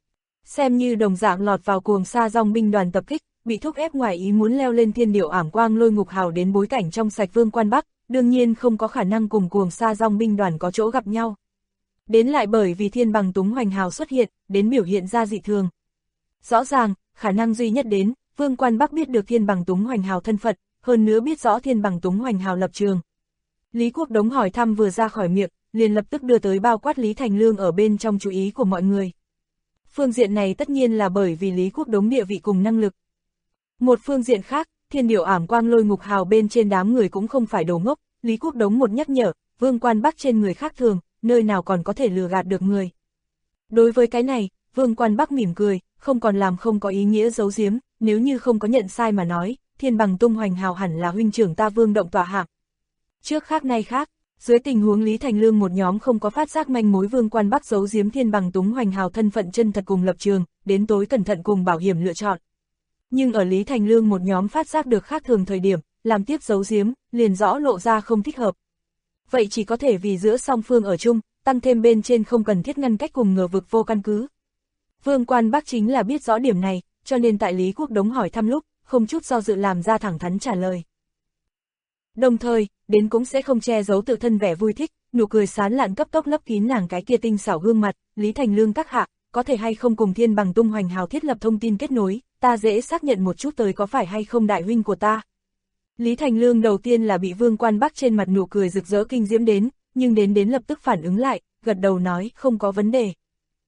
Xem như đồng dạng lọt vào Cuồng Sa Dong binh đoàn tập kích, bị thúc ép ngoài ý muốn leo lên thiên điệu ảm quang lôi ngục hào đến bối cảnh trong sạch Vương Quan Bắc, đương nhiên không có khả năng cùng Cuồng Sa Dong binh đoàn có chỗ gặp nhau. Đến lại bởi vì thiên bằng túng hoành hào xuất hiện, đến biểu hiện ra dị thường. Rõ ràng, khả năng duy nhất đến, Vương Quan Bắc biết được thiên bằng túng hoành hào thân phận, hơn nữa biết rõ thiên bằng túng hoành hào lập trường. Lý Quốc Đống hỏi thăm vừa ra khỏi miệng, liền lập tức đưa tới bao quát Lý Thành Lương ở bên trong chú ý của mọi người. Phương diện này tất nhiên là bởi vì Lý Quốc Đống địa vị cùng năng lực. Một phương diện khác, thiên điệu ảm quang lôi ngục hào bên trên đám người cũng không phải đồ ngốc, Lý Quốc Đống một nhắc nhở, Vương Quan Bắc trên người khác thường, nơi nào còn có thể lừa gạt được người. Đối với cái này, Vương Quan Bắc mỉm cười, không còn làm không có ý nghĩa giấu giếm, nếu như không có nhận sai mà nói, Thiên Bằng tung hoành hào hẳn là huynh trưởng ta Vương Động tọa hạng. Trước khác nay khác, dưới tình huống Lý Thành Lương một nhóm không có phát giác manh mối Vương Quan Bắc giấu giếm Thiên Bằng tung hoành hào thân phận chân thật cùng lập trường, đến tối cẩn thận cùng bảo hiểm lựa chọn. Nhưng ở Lý Thành Lương một nhóm phát giác được khác thường thời điểm, làm tiếp giấu giếm, liền rõ lộ ra không thích hợp. Vậy chỉ có thể vì giữa song phương ở chung, tăng thêm bên trên không cần thiết ngăn cách cùng ngờ vực vô căn cứ. Vương Quan Bắc chính là biết rõ điểm này, cho nên tại Lý Quốc Đống hỏi thăm lúc, không chút do dự làm ra thẳng thắn trả lời. Đồng thời, đến cũng sẽ không che giấu tự thân vẻ vui thích, nụ cười sán lạn cấp tốc lấp kín nàng cái kia tinh xảo gương mặt, Lý Thành Lương các hạ, có thể hay không cùng Thiên Bằng tung hoành hào thiết lập thông tin kết nối, ta dễ xác nhận một chút tới có phải hay không đại huynh của ta. Lý Thành Lương đầu tiên là bị Vương Quan Bắc trên mặt nụ cười rực rỡ kinh diễm đến, nhưng đến lập tức phản ứng lại, gật đầu nói không có vấn đề.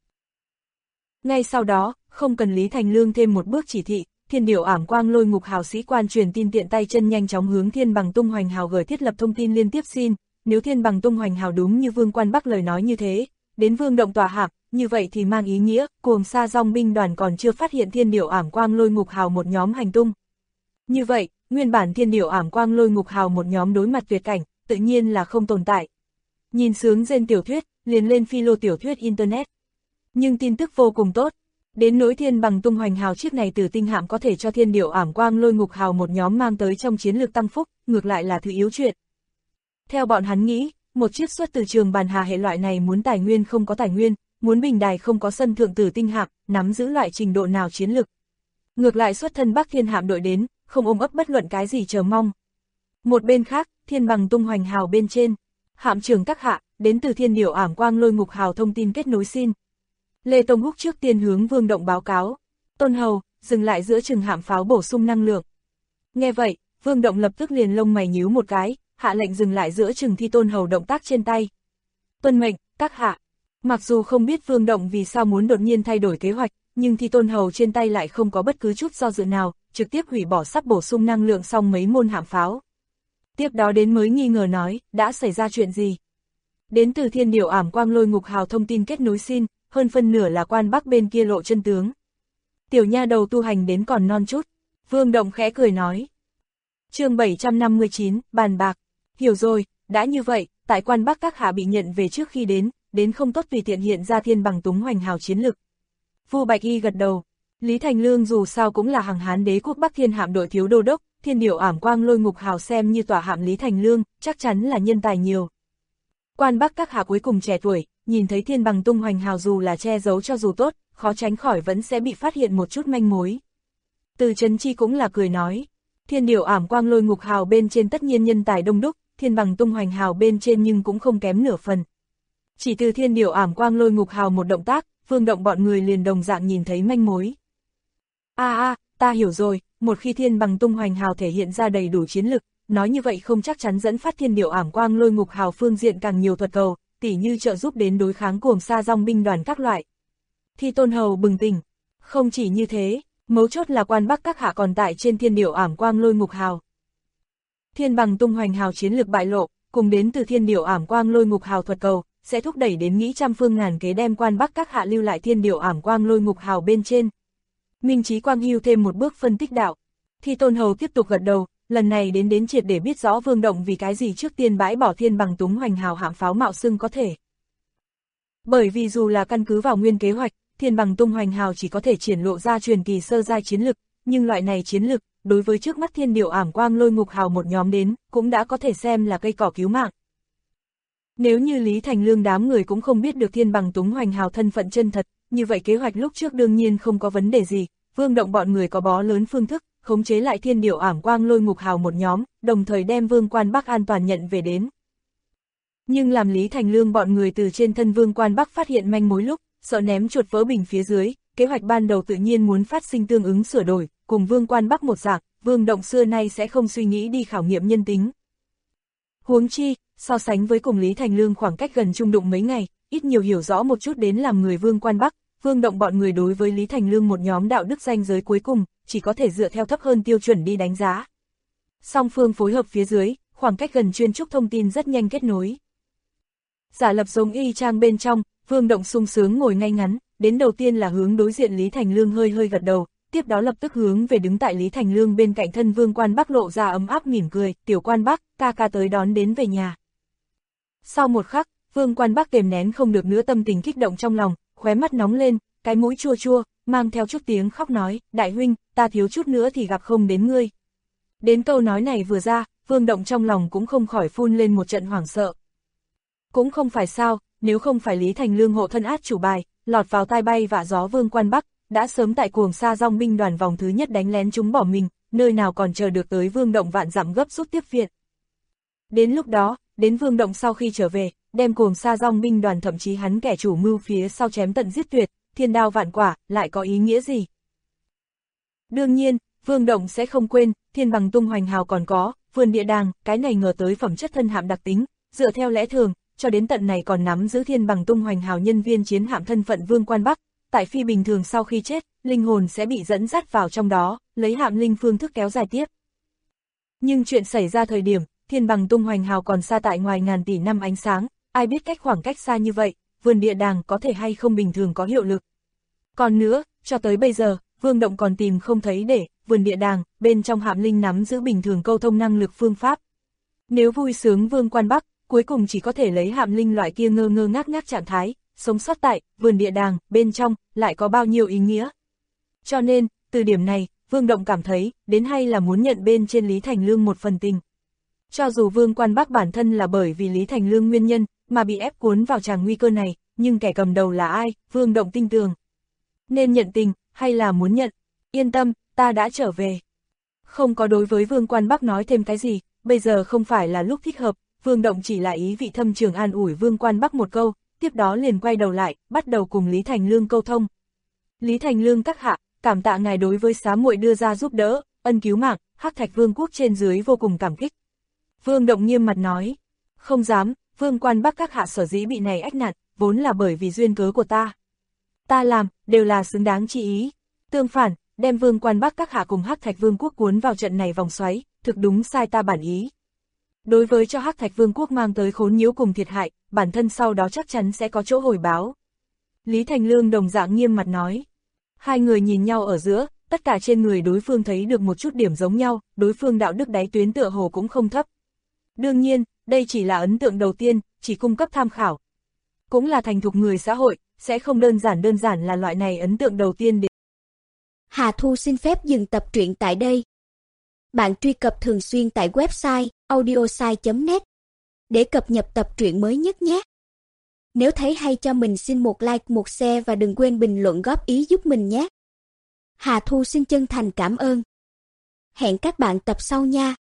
Ngay sau đó, không cần Lý Thành Lương thêm một bước chỉ thị, Thiên Điểu Ảm Quang Lôi Ngục hào sĩ quan truyền tin tiện tay chân nhanh chóng hướng Thiên Bằng tung hoành hào gửi thiết lập thông tin liên tiếp xin, nếu Thiên Bằng tung hoành hào đúng như Vương Quan Bắc lời nói như thế, đến Vương Động tòa hạng, như vậy thì mang ý nghĩa, Cuồng Sa Dong binh đoàn còn chưa phát hiện Thiên Điểu Ảm Quang Lôi Ngục hào một nhóm hành tung. Như vậy, nguyên bản Thiên Điểu Ảm Quang Lôi Ngục hào một nhóm đối mặt tuyệt cảnh, tự nhiên là không tồn tại. Nhìn sướng gen tiểu thuyết, liền lên philo tiểu thuyết internet. Nhưng tin tức vô cùng tốt. Đến nỗi Thiên Bằng tung hoành hào chiếc này từ tinh hạm có thể cho Thiên Điểu Ảm Quang Lôi Ngục hào một nhóm mang tới trong chiến lược tăng phúc, ngược lại là thứ yếu chuyện. Theo bọn hắn nghĩ, một chiếc xuất từ trường bàn hà hệ loại này muốn tài nguyên không có tài nguyên, muốn bình đài không có sân thượng tử tinh hạm, nắm giữ loại trình độ nào chiến lược. Ngược lại xuất thân Bắc Thiên hạm đội đến, không ôm ấp bất luận cái gì chờ mong. Một bên khác, Thiên Bằng tung hoành hào bên trên, hạm trưởng các hạ, đến từ Thiên Điểu Ảm Quang Lôi Ngục hào thông tin kết nối xin. Lê Tông Húc trước tiên hướng Vương Động báo cáo, Tôn Hầu, dừng lại giữa chừng hạm pháo bổ sung năng lượng. Nghe vậy, Vương Động lập tức liền lông mày nhíu một cái, hạ lệnh dừng lại giữa chừng thi Tôn Hầu động tác trên tay. Tuân mệnh, các hạ. Mặc dù không biết Vương Động vì sao muốn đột nhiên thay đổi kế hoạch, nhưng thi Tôn Hầu trên tay lại không có bất cứ chút do dự nào, trực tiếp hủy bỏ sắp bổ sung năng lượng xong mấy môn hạm pháo. Tiếp đó đến mới nghi ngờ nói, đã xảy ra chuyện gì? Đến từ Thiên Điểu Ảm Quang Lôi Ngục hào thông tin kết nối xin, hơn phân nửa là Quan Bắc bên kia lộ chân tướng. Tiểu nha đầu tu hành đến còn non chút, Vương Động khẽ cười nói. Chương 759, bàn bạc. Hiểu rồi, đã như vậy, tại Quan Bắc các hạ bị nhận về trước khi đến không tốt tùy tiện hiện ra Thiên Bằng tung hoành hào chiến lực. Vu Bạch Y gật đầu. Lý Thành Lương dù sao cũng là hàng Hán đế quốc Bắc Thiên hạm đội thiếu đô đốc, Thiên Điểu Ảm Quang Lôi Ngục hào xem như tỏa hạm Lý Thành Lương, chắc chắn là nhân tài nhiều. Quan Bắc các hạ cuối cùng trẻ tuổi, nhìn thấy Thiên Bằng tung hoành hào dù là che giấu cho dù tốt, khó tránh khỏi vẫn sẽ bị phát hiện một chút manh mối. Từ Trấn Chi cũng là cười nói, Thiên Điểu Ảm Quang Lôi Ngục hào bên trên tất nhiên nhân tài đông đúc, Thiên Bằng tung hoành hào bên trên nhưng cũng không kém nửa phần. Chỉ từ Thiên Điểu Ảm Quang Lôi Ngục hào một động tác, Vương Động bọn người liền đồng dạng nhìn thấy manh mối. Ta hiểu rồi, một khi Thiên Bằng tung hoành hào thể hiện ra đầy đủ chiến lực, nói như vậy không chắc chắn dẫn phát Thiên Điểu Ảm Quang Lôi Ngục hào phương diện càng nhiều thuật cầu, tỉ như trợ giúp đến đối kháng Cuồng Sa Dong binh đoàn các loại. Thi Tôn Hầu bừng tỉnh. Không chỉ như thế, mấu chốt là Quan Bắc các hạ còn tại trên Thiên Điểu Ảm Quang Lôi Ngục hào. Thiên Bằng tung hoành hào chiến lược bại lộ, cùng đến từ Thiên Điểu Ảm Quang Lôi Ngục hào thuật cầu, sẽ thúc đẩy đến nghĩ trăm phương ngàn kế đem Quan Bắc các hạ lưu lại Thiên Điểu Ảm Quang Lôi Ngục hào bên trên. Minh Chí Quang hưu thêm một bước phân tích đạo. Thi Tôn Hầu tiếp tục gật đầu, lần này đến triệt để biết rõ Vương Động vì cái gì trước tiên bãi bỏ Thiên Bằng tung hoành hào hạm pháo mạo xưng có thể. Bởi vì dù là căn cứ vào nguyên kế hoạch, Thiên Bằng tung hoành hào chỉ có thể triển lộ ra truyền kỳ sơ giai chiến lực, nhưng loại này chiến lực, đối với trước mắt Thiên Điểu Ảm Quang Lôi Ngục hào một nhóm đến, cũng đã có thể xem là cây cỏ cứu mạng. Nếu như Lý Thành Lương đám người cũng không biết được Thiên Bằng tung hoành hào thân phận chân thật, như vậy kế hoạch lúc trước đương nhiên không có vấn đề gì, Vương Động bọn người có bó lớn phương thức, khống chế lại Thiên Điểu Ảm Quang Lôi Ngục hào một nhóm, đồng thời đem Vương Quan Bắc an toàn nhận về đến. Nhưng làm Lý Thành Lương bọn người từ trên thân Vương Quan Bắc phát hiện manh mối lúc, sợ ném chuột vỡ bình phía dưới, kế hoạch ban đầu tự nhiên muốn phát sinh tương ứng sửa đổi, cùng Vương Quan Bắc một dạng, Vương Động xưa nay sẽ không suy nghĩ đi khảo nghiệm nhân tính. Huống chi, so sánh với cùng Lý Thành Lương khoảng cách gần chung đụng mấy ngày, ít nhiều hiểu rõ một chút đến làm người Vương Quan Bắc, Vương Động bọn người đối với Lý Thành Lương một nhóm đạo đức ranh giới cuối cùng, chỉ có thể dựa theo thấp hơn tiêu chuẩn đi đánh giá. Song phương phối hợp phía dưới, khoảng cách gần chuyên trúc thông tin rất nhanh kết nối. Giả lập giống y chang bên trong, Vương Động sung sướng ngồi ngay ngắn, đến đầu tiên là hướng đối diện Lý Thành Lương hơi hơi gật đầu, tiếp đó lập tức hướng về đứng tại Lý Thành Lương bên cạnh thân Vương Quan Bắc lộ ra ấm áp mỉm cười, tiểu Quan Bắc, ca ca tới đón đến về nhà. Sau một khắc, Vương Quan Bắc kềm nén không được nữa tâm tình kích động trong lòng, khóe mắt nóng lên, cái mũi chua chua, mang theo chút tiếng khóc nói, đại huynh, ta thiếu chút nữa thì gặp không đến ngươi. Đến câu nói này vừa ra, Vương Động trong lòng cũng không khỏi phun lên một trận hoảng sợ. Cũng không phải sao, nếu không phải Lý Thành Lương hộ thân át chủ bài, lọt vào tai bay vạ gió Vương Quan Bắc, đã sớm tại Cuồng Sa Dong binh đoàn vòng thứ nhất đánh lén chúng bỏ mình, nơi nào còn chờ được tới Vương Động vạn dặm gấp rút tiếp viện. Đến lúc đó, đến Vương Động sau khi trở về, đem Cuồng Sa Dong binh đoàn thậm chí hắn kẻ chủ mưu phía sau chém tận giết tuyệt, thiên đao vạn quả, lại có ý nghĩa gì? Đương nhiên, Vương Động sẽ không quên, thiên bằng tung hoành hào còn có, vườn địa đàng, cái này ngờ tới phẩm chất thân hạm đặc tính, dựa theo lẽ thường, cho đến tận này còn nắm giữ thiên bằng tung hoành hào nhân viên chiến hạm thân phận Vương Quan Bắc, tại phi bình thường sau khi chết, linh hồn sẽ bị dẫn dắt vào trong đó, lấy hạm linh phương thức kéo dài tiếp. Nhưng chuyện xảy ra thời điểm, thiên bằng tung hoành hào còn xa tại ngoài ngàn tỷ năm ánh sáng, ai biết cách khoảng cách xa như vậy, vườn địa đàng có thể hay không bình thường có hiệu lực. Còn nữa, cho tới bây giờ, Vương Động còn tìm không thấy để, vườn địa đàng, bên trong hạm linh nắm giữ bình thường câu thông năng lực phương pháp. Nếu vui sướng Vương Quan Bắc, cuối cùng chỉ có thể lấy hạm linh loại kia ngơ ngơ ngác ngác trạng thái, sống sót tại, vườn địa đàng, bên trong, lại có bao nhiêu ý nghĩa. Cho nên, từ điểm này, Vương Động cảm thấy, đến hay là muốn nhận bên trên Lý Thành Lương một phần tình. Cho dù Vương Quan Bắc bản thân là bởi vì Lý Thành Lương nguyên nhân, mà bị ép cuốn vào tràng nguy cơ này, nhưng kẻ cầm đầu là ai, Vương Động tin tưởng. Nên nhận tình, hay là muốn nhận? Yên tâm, ta đã trở về. Không có đối với Vương Quan Bắc nói thêm cái gì, bây giờ không phải là lúc thích hợp, Vương Động chỉ là ý vị thâm trường an ủi Vương Quan Bắc một câu, tiếp đó liền quay đầu lại, bắt đầu cùng Lý Thành Lương câu thông. Lý Thành Lương các hạ, cảm tạ ngài đối với xá muội đưa ra giúp đỡ, ân cứu mạng, Hắc Thạch Vương quốc trên dưới vô cùng cảm kích. Vương Động nghiêm mặt nói, không dám, Vương Quan Bắc các hạ sở dĩ bị này ách nạn, vốn là bởi vì duyên cớ của ta. Ta làm, đều là xứng đáng chi ý. Tương phản, đem Vương Quan Bắc các hạ cùng Hắc Thạch Vương quốc cuốn vào trận này vòng xoáy, thực đúng sai ta bản ý. Đối với cho Hắc Thạch Vương quốc mang tới khốn nhiễu cùng thiệt hại, bản thân sau đó chắc chắn sẽ có chỗ hồi báo. Lý Thành Lương đồng dạng nghiêm mặt nói. Hai người nhìn nhau ở giữa, tất cả trên người đối phương thấy được một chút điểm giống nhau, đối phương đạo đức đáy tuyến tựa hồ cũng không thấp. Đương nhiên, đây chỉ là ấn tượng đầu tiên, chỉ cung cấp tham khảo. Cũng là thành thục người xã hội, sẽ không đơn giản là loại này ấn tượng đầu tiên. Hà Thu xin phép dừng tập truyện tại đây. Bạn truy cập thường xuyên tại website audiosai.net để cập nhật tập truyện mới nhất nhé. Nếu thấy hay cho mình xin một like, một share và đừng quên bình luận góp ý giúp mình nhé. Hà Thu xin chân thành cảm ơn. Hẹn các bạn tập sau nha.